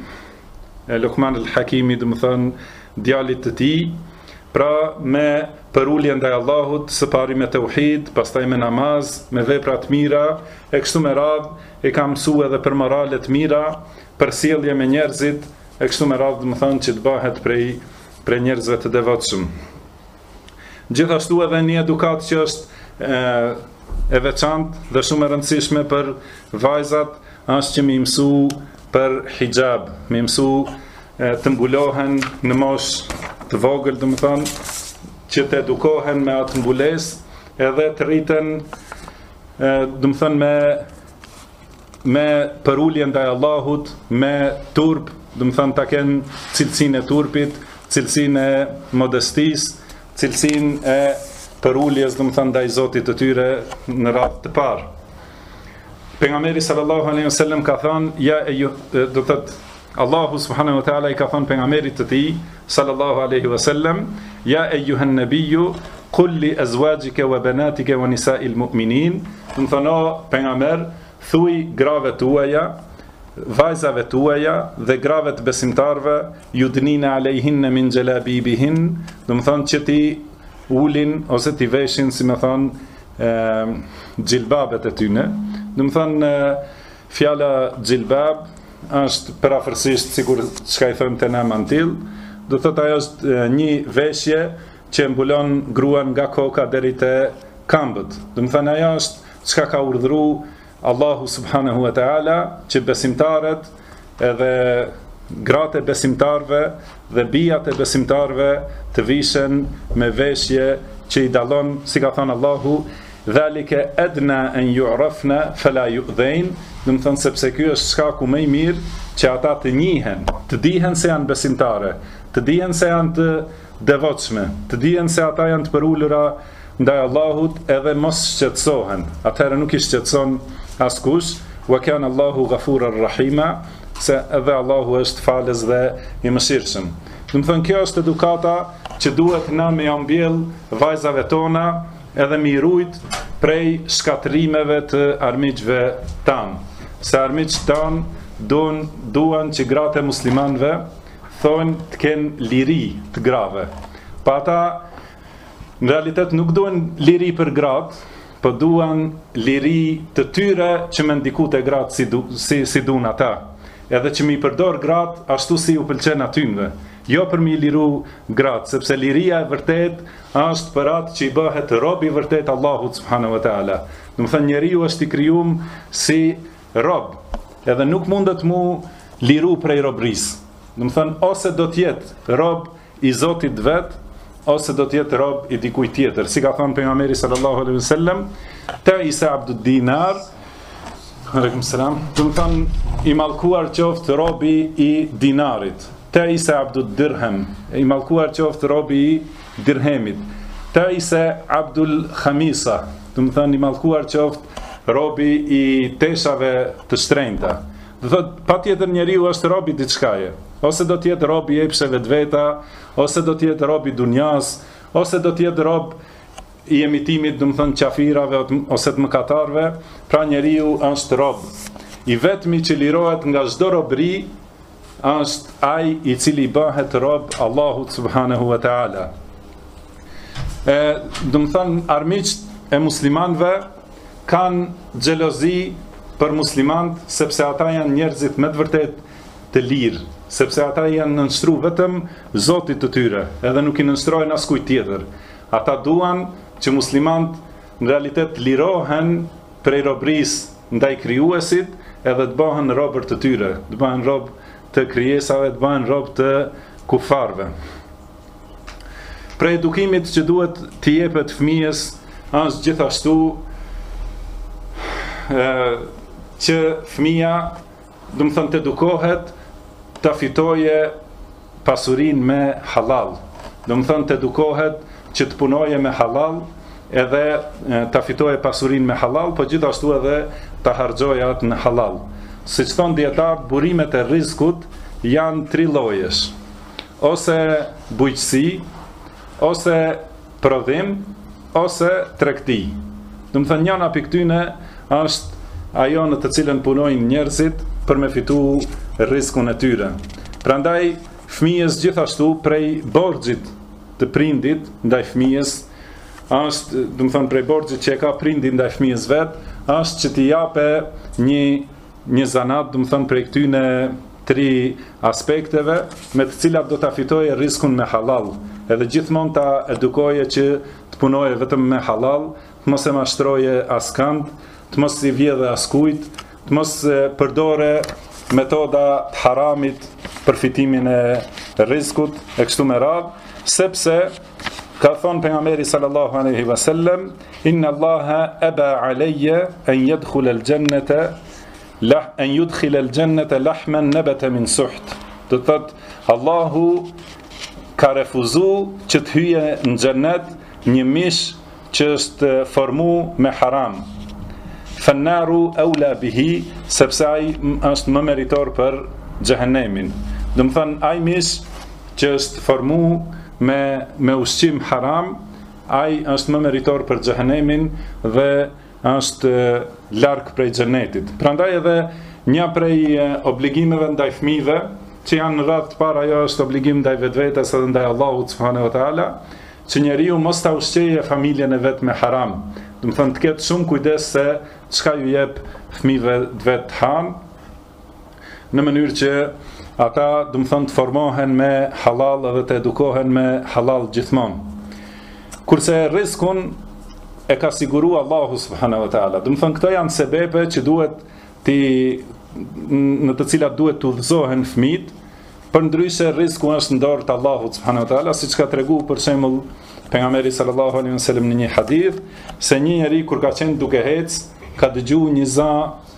[SPEAKER 1] dhënë Luqman al-Hakimi, do të thonë djalit të tij, pra me përulje ndaj Allahut, së pari me tauhid, pastaj me namaz, me vepra të mira, e kështu me radhë, e ka mësuar edhe për morale të mira, për sjellje me njerëzit, e kështu me radhë, do të thonë që të bëhet prej njerëzve të devotshëm. Gjithashtu edhe një edukat që është e veçantë dhe shumë e rëndësishme për vajzat, është që më mësu për hijab, më mësu të mbulohen në mosh të vogël, do të thonë, që të edukohen me atë mbulesë edhe të rriten, do të thonë, me përulje ndaj Allahut, me turp, do të thonë ta kenë cilësinë e turpit, cilësinë e modestisë, cilësinë e përuljes, do të thonë, ndaj Zotit të tyre në radhë të parë. Pejgamberi sallallahu alaihi wasallam ka thënë, do të thotë Allahu subhanahu wa taala i ka thënë pejgamberit të tij sallallahu alaihi wasallam, ya ayyuhan nabiyyu qul li azwajika wa banatika wa nisa'il mu'minin, do të thonë pejgamber, thuaj grave tuaja, vajzave tuaja dhe grave të besimtarve, yudnina alejhinna min jalabibihin, do të thonë që ti ulin ose ti veshin, si më thonë, xhilbabet e tyne. Do të thonë fjala xhilbab është parafërsisht sikur çka i thënë te na mantill, do thotë ajo është një veshje që mbulon gruan nga koka deri te këmbët. Do të thonë ajo është çka ka urdhëruar Allahu subhanahu wa taala që besimtarët edhe gratë e besimtarve dhe bijat e besimtarve të vishen me veshje që i dallon, si ka thënë Allahu, dhalike adna an yu'rafna fala yu'dhain, do të thënë sepse ky është shkaku më i mirë që ata të njihen, të dihen se janë besimtare, të dihen se janë të devotshme, të dihen se ata janë të përullura ndaj Allahut, edhe mos shqetësohen. Atëherë nuk i shqetëson askush, wa kana Allahu ghafurar rahima, se edhe Allahu është falës dhe i mëshirshëm. Do të thënë kjo është edukata që duhet na me ambjell vajzave tona, edhe me i rujt prej shkatërimeve të armiqve tanë. Se armiqët tanë duan që gratë e muslimanve thonë të kenë liri të grave. Pa ata në realitet nuk duan liri për gratë, po duan liri të tyre që me ndiku të gratë si duan ata. Edhe që mi përdor gratë ashtu si u pëlqen atynve. Jo për mi liru gratë, sepse liria e vërtet është për atë që i bëhet rob i vërtet Allahut subhanahu wa ta'ala. Do të thënë njeriu është i krijuar si rob, edhe nuk mundet mu liru prej robrisë. Do të thënë ose do të jetë rob i Zotit vet, ose do të jetë rob i dikujt tjetër. Si ka thënë pejgamberi sallallahu alaihi wasallam, ta isa abdud dinar, aleikum selam, do të thënë i mallkuar qoftë robi i dinarit. Ta isa abdud dirhem, i mallkuar qoftë robi i dirhemit. Ta isa abdul khamisa, do të thënë i mallkuar qoftë robi i teshave të shtrenjta. Do thotë patjetër njeriu është rob i diçkaje. Ose do të jetë rob i epsheve të veta, ose do të jetë rob i dunjas, ose do të jetë rob i emitimit, do të thënë qafirave ose të mëkatarve. Pra njeriu është rob. I vetmi që lirohet nga çdo robëri është ai i cili bëhet rob Allahut subhanahu wa ta'ala. Do të thënë armiqt e muslimanëve kanë xhelozi për muslimanët, sepse ata janë njerëzit me të vërtet të lirë, sepse ata janë nënështru vetëm Zotit të tyre, edhe nuk i nënështrojnë askujt tjetër. Ata duan që muslimanët në realitet lirohen prej robrisë ndaj krijuesit, edhe të bëhen robër të tyre, të bëhen rob të krijesave, të bëhen rob të kufarve. Prej edukimit që duhet t'i jepet fëmijës është gjithashtu që fëmija, do të thënë, të edukohet të fitoje pasurin me halal. Do të thënë, të edukohet që të punoje me halal, edhe të fitoje pasurin me halal, po gjithashtu edhe të harxoje atë në halal. Siç thon dietarët, burimet e rrezikut janë 3 llojesh. Ose bujqësi, ose prodhim, ose tregti. Do të thënë, njëna pikë këtyne është ajo në të cilën punojnë njerëzit për me fitu rrezikun e tyre. Prandaj fëmijës gjithashtu prej borxhit të prindit ndaj fëmijës është, do të thënë, prej borxhit që e ka prindi ndaj fëmijës vet, është që t'i jape një zanat, do të thënë, prej këtyne 3 aspekteve me të cilat do ta fitoje rrezikun me halal. Edhe gjithmonë ta edukoje që të punoje vetëm me halal, të mos e mashtroje askënd, të mos i vjedhe askujt, të mos përdore metoda të haramit për fitimin e rrezikut e kështu me radhë, sepse ka thonë pejgamberi sallallahu alaihi wasallam, inna Allaha aba alayya an yadkhula al-jannata an yudkhila al-jannata lahman nabata min suht. Do thotë Allahu ka refuzu që të hyje në xhennet një mish që është formu me haram. Fannaru aula bihi, sepse ai është më meritor për xhehenemin. Do të thënë, ai mish që është formu me ushqim haram, ai është më meritor për xhehenemin dhe është larg prej xhenetit. Prandaj edhe një prej obligimeve ndaj fëmijëve, që janë në radhë të parë, ajo është obligim ndaj vetvetes edhe ndaj Allahut subhanahu wa taala, që njeriu mos ta ushqejë familjen e vet me haram. Do të thënë, të ketë shumë kujdes se çka ju jep fëmijëve vet han, në mënyrë që ata, do të thënë, të formohen me halal edhe të edukohen me halal gjithmonë. Kurse rrezikun e ka siguru Allahu subhanahu wa taala. Do të thënë, këto janë sebepe që duhet në të cilat duhet të udhëzohen fëmijët Përndryshe risku është në dorë të Allahut subhanahu wa taala, siç ka treguar për shembull pejgamberi sallallahu alaihi wasallam në një hadith, se një njeri kur ka qenë duke ecë, ka dëgjuar një za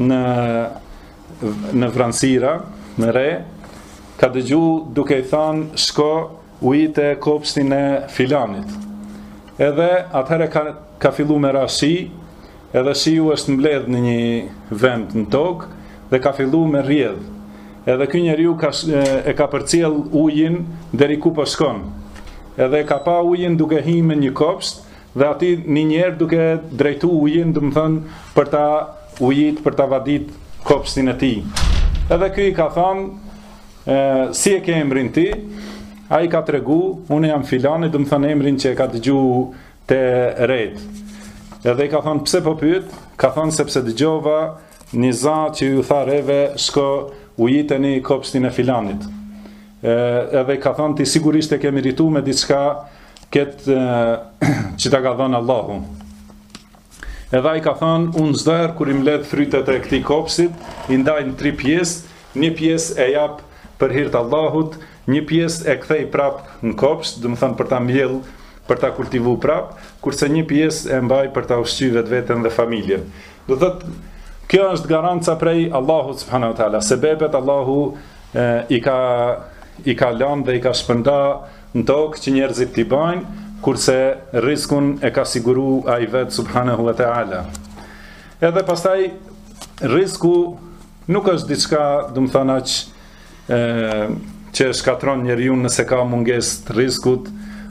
[SPEAKER 1] në vranësira, në re, ka dëgjuar duke i thënë shko ujite kopshtin e filanit. Edhe atëherë ka filluar me rashi, edhe shiu është mbledh në një vend në tokë dhe ka filluar me rrjedh. Edhe ky njeriu e ka përcjell ujin deri ku po shkon. Edhe ka pa ujin duke hyrë në një kopsht dhe aty një njerë duke drejtu ujin, do të thënë për ta ujit, për ta vadit kopshtin e tij. Edhe ky i ka thënë, si e ke emrin ti? Ai ka tregu, unë jam filani, do të thënë emrin që e ka dëgjuar te rejt. Edhe i ka thënë, pse po pyet? Ka thënë sepse dëgjova një za që ju tha reve, shko ujiteni kopshtin e filanit. Edhe ka thënë, ti sigurisht e ke merituar me diçka këtë që ta ka dhënë Allahu. Edhe ai ka thënë, unë çdo herë kur i mbledh frytet e këtij kopshtit, i ndaj në 3 pjesë, një pjesë e jap për hir të Allahut, një pjesë e kthej prap në kopsht, do të thënë për ta mbjell, për ta kultivuar prap, kurse një pjesë e mbaj për ta ushqyer vetveten dhe familjen. Do thotë, kjo është garanca prej Allahut subhanahu wa taala. Sebebet Allahu i ka lënë dhe i ka shpërnda në tokë që njerëzit t'i bajnë, kurse rizkun e ka siguru ai vetë subhanahu wa taala. Edhe pastaj rizku nuk është diçka, do të thënë aq që shkatron njeriu nëse ka mungesë të rizkut,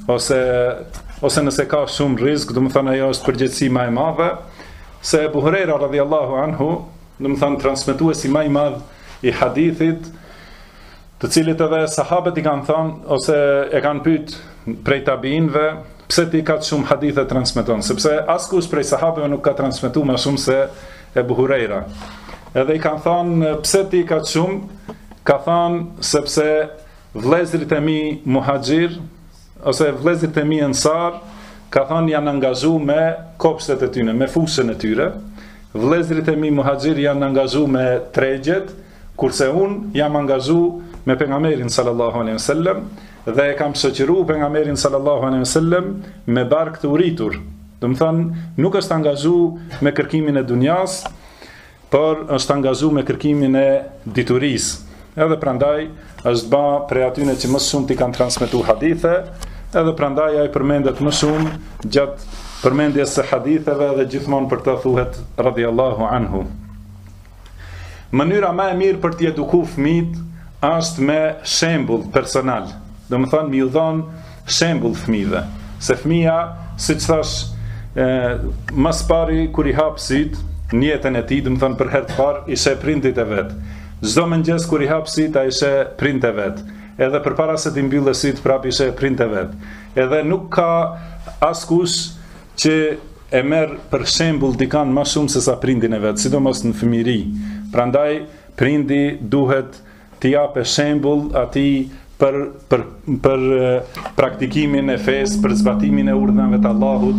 [SPEAKER 1] ose nëse ka shumë rizk, do të thënë ajo është përgjegjësi më e madhe, se Ebu Hurajra radhiyallahu anhu, do të thënë transmetuesi më i madh i hadithit, të cilit edhe sahabët i kanë thënë, ose e kanë pyet prej tabiinëve, pse ti ka shumë hadithe transmeton, sepse askush prej sahabëve nuk ka transmetuar më shumë se Ebu Hurajra. Edhe i kanë thënë, pse ti ka shumë? Ka thënë, sepse vëllezërit e mi muhaxhir, ose vëllezërit e mi ansar, ka thënë janë angazhuar me kopshtet e tyre, me fushën e tyre. Vëllezërit e mi muhaxhir janë angazhuar me tregjet, kurse unë jam angazhuar me pejgamberin sallallahu alaihi wasallam dhe e kam shoqëruar pejgamberin sallallahu alaihi wasallam me bark të uritur. Do të thënë, nuk është angazhuar me kërkimin e dunjas, por është angazhuar me kërkimin e diturisë. Edhe prandaj është ba prej atyre që më shumë t'i kanë transmetuar hadithe, edhe prandaj ai përmendet më shumë gjatë përmendjes së haditheve dhe gjithmonë për të thuhet radhiyallahu anhu. Mënyra më e mirë për t'i edukuar fëmijët është me shembull personal. Do të thonë, mi u dhon shembull fëmijëve, se fëmia, siç thash, më së pari kur i hap syt në jetën e tij, do të thonë për herë të parë, i sheh prindit e vet. Çdo mëngjes kur i hap syt ai sheh prindit e vet. Edhe përpara se të mbyllë syt prap i sheh prindit e vet. Edhe nuk ka askush që e merr për shembull dikan më shumë se sa prindin e vet, sidomos në fëmijëri. Prandaj prindi duhet t'i japë shembull atij për praktikimin e fesë, për zbatimin e urdhnave të Allahut.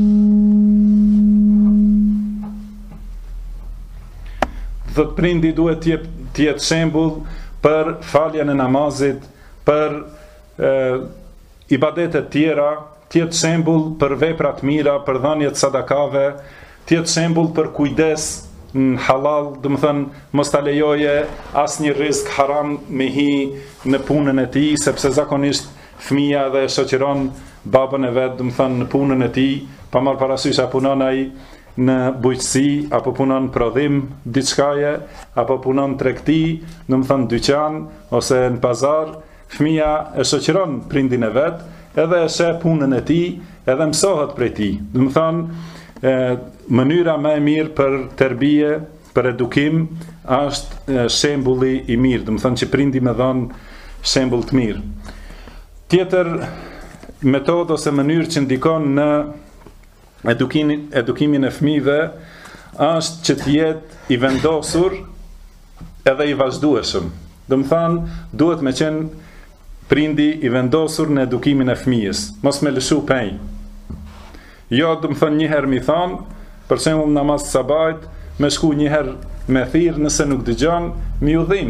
[SPEAKER 1] Dhe prindi duhet të jetë shembull për faljen e namazit, për ibadetet tjera, të jetë shembull për vepra të mira, për dhënie të sadakave, të jetë shembull për kujdes në halal, do të thënë, mos ta lejoje asnjë rrezik haram me hi në punën e tij, sepse zakonisht fëmia dhe shoqëron babën e vet, do të thënë, në punën e tij, pa marr parasysh a punon ai në bujqësi, apo punon prodhim diçkaje, apo punon tregti, do të thënë dyqan ose në pazar, fëmia e shoqëron prindin e vet, edhe e sheh punën e tij, edhe mësohet prej tij. Do të thënë, mënyra më e mirë për terbije, për edukim, është shembulli i mirë, do të thënë që prindi më dhon shembull të mirë. Tjetër metodë ose mënyrë që ndikon në edukimin e fëmijëve është që të jetë i vendosur edhe i vazhdueshëm. Do të thënë, duhet me qenë prindi i vendosur në edukimin e fëmijës, mos me lëshu penj. Jo, do të thënë një herë mi thon, për shembull namaz të sabajt, me shku një herë me thirr, nëse nuk dëgjon, mi u dhimbt.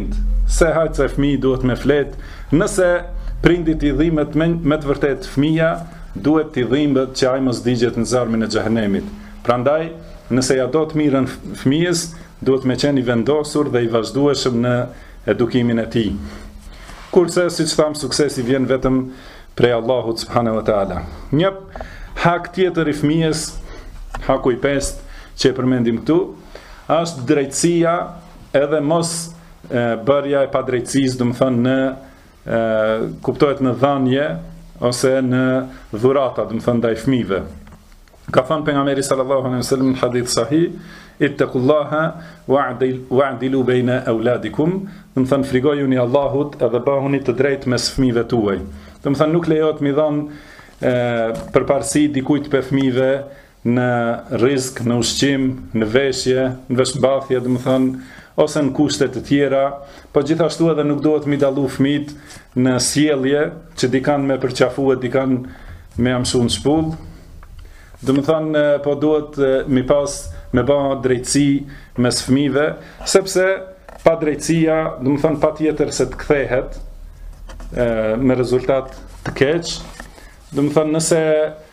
[SPEAKER 1] se hajtë se fëmijë duhet me flet, nëse prindit i dhimbet me të vërtet fëmija, duhet t'i dhimbet që ai mos digjet në zarmin e xhehenemit. Prandaj, nëse ja do të mirën fëmijës, duhet me qenë i vendosur dhe i vazhdueshëm në edukimin e tij. Kurse, siç tham, suksesi vjen vetëm prej Allahut subhanahu wa taala. Një hak tjetër i fëmijës, haku i pestë që e përmendim këtu, është drejtësia edhe mos bërja e padrejtësisë, do të thënë në kuptohet në dhënje ose në dhurata, do të thënë ndaj fëmijëve. Ka thënë pejgamberi sallallahu alaihi wasallam në hadith sahih, ittaqullaha wa'dilu baina auladikum, do të thënë frigojuni Allahut edhe bëhuni të drejtë mes fëmijëve tuaj. Do të thënë nuk lejohet mi dhënë përparësi dikujt për fëmijëve në rizk, në ushqim, në veshje, në veshmbathje, do të thënë, ose në kushte të tjera, po gjithashtu edhe nuk duhet mi dallu fëmijët në sjellje që dikan me përqafue, dikan me amshu në shpull. Do të thënë, po duhet mi pas me bë drejtësi mes fëmijëve, sepse pa drejtësia, do të thënë patjetër se të kthehet me rezultat të keq. Do të thënë, nëse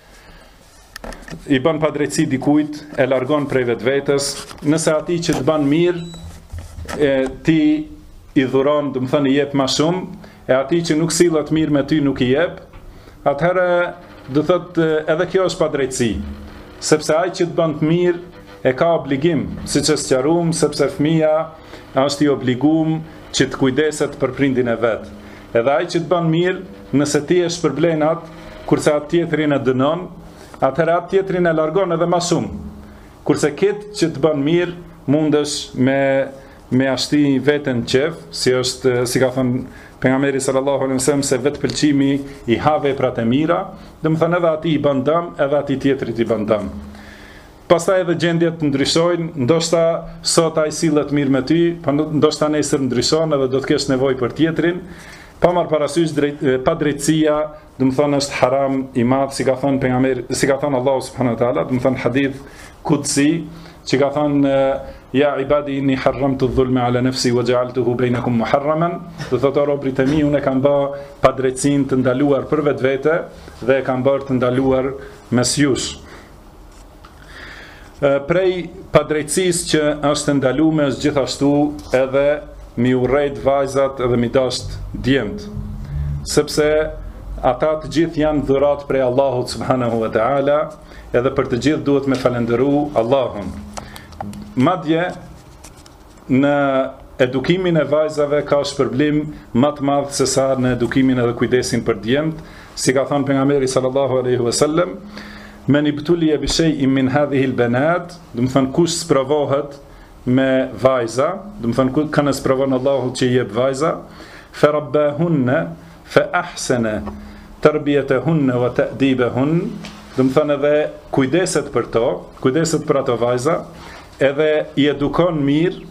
[SPEAKER 1] i bën pa drejtësi dikujt, e largon prej vetvetes, nëse ati që të bën mirë, ti i dhuron, do të thënë i jep më shumë, e ati që nuk sillet mirë me ty nuk i jep, atëherë do thotë edhe kjo është pa drejtësi, sepse ai që të bën të mirë e ka obligim, siç e sqaruam, sepse fëmia është i obliguar që të kujdeset për prindin e vet. Edhe ai që të bën mirë, nëse ti e shpërblen atë, kurse atë tjetrin e dënon, atëherë atë tjetrin e largon edhe më shumë. Kurse këtë që të bën mirë, mundesh me ashti veten qef, si ka thënë pejgamberi sallallahu alaihi wasallam, se vetë pëlqimi i ha veprat e mira, domethënë edhe ati i bën dëm, edhe ati tjetrit i bën dëm. Pastaj edhe gjendjet ndryshojnë, ndoshta sot ai sillet mirë me ty, po ndoshta nesër ndryshon edhe do të kesh nevojë për tjetrin. Pa marr parasysh pa drejtësia, do të thonë është haram i madh, si ka thënë pejgamberi, si ka thënë Allahu subhanahu wa taala, do të thënë hadith kutsi, që ka thënë ja ibadi inni harramtu dhulma ala nafsi wa ja'altuhu bainakum muharraman, do thotë robrit e mi, unë kam bë pa drejtësinë të ndaluar për vetvete dhe e kam bërë të ndaluar mes jush. Prej padrejtësisë që është ndaluar është gjithashtu edhe mi urrejt vajzat edhe mi dasht djemt, sepse ata të gjithë janë dhurat prej Allahut subhanahu wa ta'ala, edhe për të gjithë duhet me falenderu Allahun. Madje në edukimin e vajzave ka shpërblim më të madh se sa në edukimin edhe kujdesin për djemt, si ka thënë pejgamberi sallallahu alaihi wasallam, men ibtuliya bi shay'in min hadhihi al-banat, do të thënë kush sprovohet me vajza, do të thënë kanë sprovon Allahu që i jep vajza, fa rabbahunna fa ahsana tarbiyatahunna wa ta'dibahun, do të thënë edhe kujdeset për to, kujdeset për ato vajza, edhe i edukon mirë,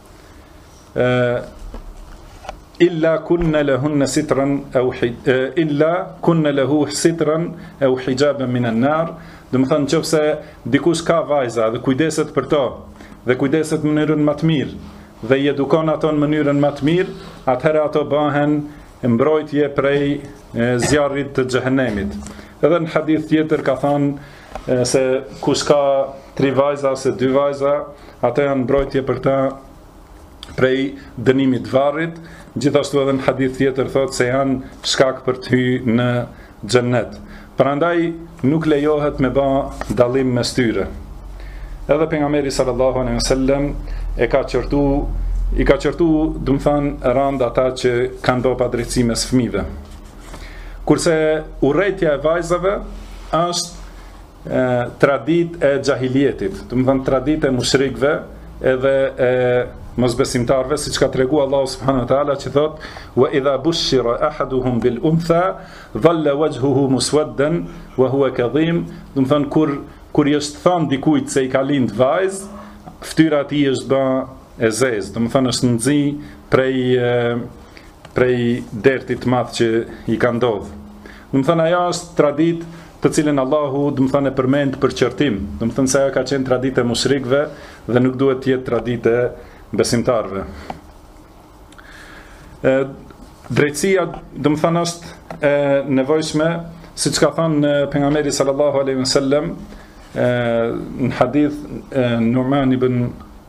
[SPEAKER 1] illa kunna lahunna sitran aw illa kunna lahu sitran aw hijaban min an-nar, do të thënë nëse dikush ka vajza dhe kujdeset për to dhe kujdeset në mënyrën më të mirë dhe i edukon ato në mënyrën më të mirë, atëherë ato bëhen mbrojtje prej zjarrit të xhehenemit. Edhe në hadith tjetër ka thënë se kush ka 3 vajza ose 2 vajza, ato janë mbrojtje për ta prej dënimit të varrit. Gjithashtu edhe në hadith tjetër thotë se janë shkak për të hyrë në xhennet. Prandaj nuk lejohet me bë dallim mes tyre. Edhe pejgamberi sallallahu alaihi wasallam i ka qortu, do të thënë rand ata që kanë bërë padrejtësi mes fëmijëve. Kurse urrejtja e vajzave është traditë e xahilietit, do të thënë traditë e mushrikëve edhe e mosbesimtarve, siç ka treguar Allahu subhanahu wa taala, që thot wa idha bushira ahaduhum bil untha dhalla wajhuhu muswaddan wa huwa kadhim, do të thënë kur i është thënë dikujt se i ka lind vajzë, fytyra e tij është bë e zezë, do të thënë është nxi prej dertit të madh që i ka ndodhur. Do të thënë ajo është traditë të cilën Allahu, do të thënë, e përmend për qortim, do të thënë se ajo ka qenë traditë e mushrikëve dhe nuk duhet të jetë traditë e besimtarve. Drejtësia, do të thënë, është e nevojshme, siç ka thënë pejgamberi sallallahu alaihi wasallam në hadith Nu'man ibn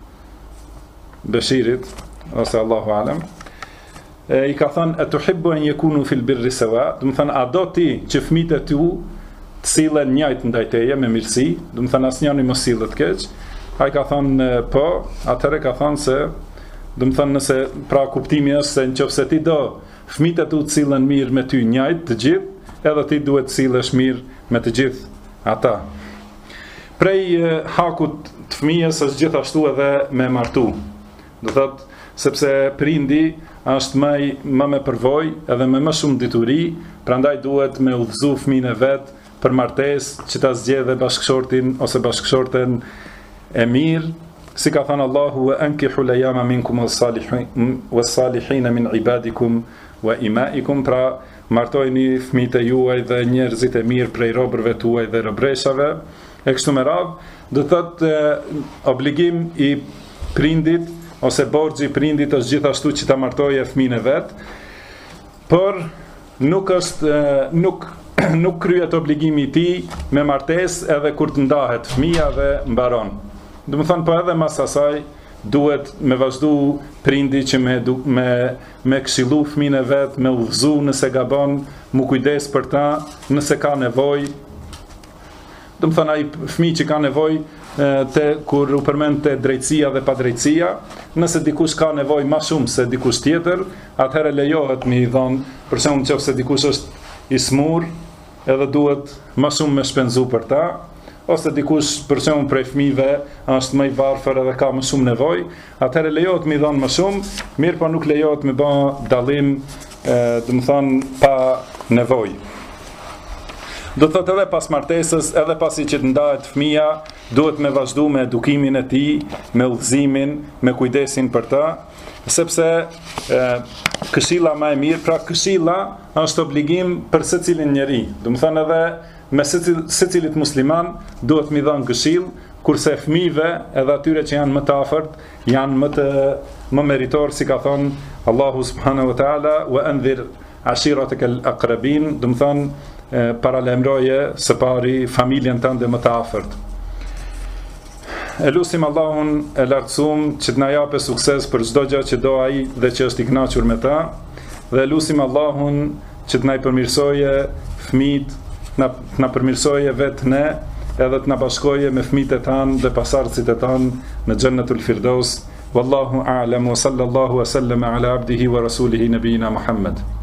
[SPEAKER 1] Bashirit, ose Allahu alem, i ka thënë: "A tuhibbu an yakunu fil birri sawa?" Do të thënë, a do ti që fëmijët e tu të sillen njëjtë ndaj teje me mirësi, do të thënë asnjëri mos sillet keq. Ai ka thënë po, atëherë ka thënë se, do të thënë nëse pra kuptimi është se nëse ti do fëmijët e tu të sillen mirë me ty njëjtë të gjithë, edhe ti duhet të sillesh mirë me të gjithë ata. Prej hakut të fëmijës është gjithashtu edhe me martu. Do thotë, sepse prindi është më me përvojë edhe me më shumë dituri, prandaj duhet me udhëzu fëmijën e vet për martesë, që ta zgjedhë bashkëshortin ose bashkëshorten e mirë, si ka thënë Allahu: "Wa ankihu al-ayama minkum was-salihin min ibadikum wa imaikum", pra martojni fëmijët e juaj dhe njerëzit e mirë prej robërve tuaj dhe robreshave. E kështu me radhë, do thotë obligim i prindit ose borxhi i prindit është gjithashtu që ta martojë fëmijën e vet, por nuk kryhet obligimi i tij me martesë edhe kur të ndahet fëmia dhe mbaron. Do të thonë, po edhe mas asaj duhet me vazhdu prindi që me këshillu fëmijën e vet, me udhëzu nëse gabon, mu kujdes për ta nëse ka nevojë. Do të thonë, ai fëmijë që ka nevojë kur u përmend te drejtësia dhe padrejtësia, nëse dikush ka nevojë më shumë se dikush tjetër, atëherë lejohet me i dhon, për shembull nëse dikush është i smur, edhe duhet më shumë me shpenzu për ta, ose dikush për shembull prej fëmijëve është më i varfër edhe ka më shumë nevojë, atëherë lejohet me i dhon më shumë, mirë po nuk lejohet me bë dallim, do të thonë, pa nevojë. Do të thotë edhe pas martesës, edhe pasi që të ndahet fëmia, duhet me vazhdu me edukimin e tij, me udhëzimin, me kujdesin për ta, sepse këshilla më e mirë, pra këshilla është obligim për secilin njeri. Do të thonë edhe me secilit musliman duhet mi dhënë këshill, kurse fëmijëve edhe atyre që janë më të afërt, janë më meritor, si ka thonë Allahu subhanahu wa taala: "Wa anzir ashiratak al-aqrabin", do të thonë paralajmëroje së pari familjen tënde më të afërt. E lusim Allahun e lartësuar që të na japë sukses për çdo gjë që do ai dhe që është i kënaqur me ta, dhe lusim Allahun që të na i përmirësoje fëmijët, na përmirësoje vetë ne, edhe të na bashkoje me fëmijët e tanë dhe pasardhësit e tanë në Xhennetul Firdaus. Wallahu a'lam wa sallallahu wa sallama ala abdihi wa rasulihi nabiyina Muhammad.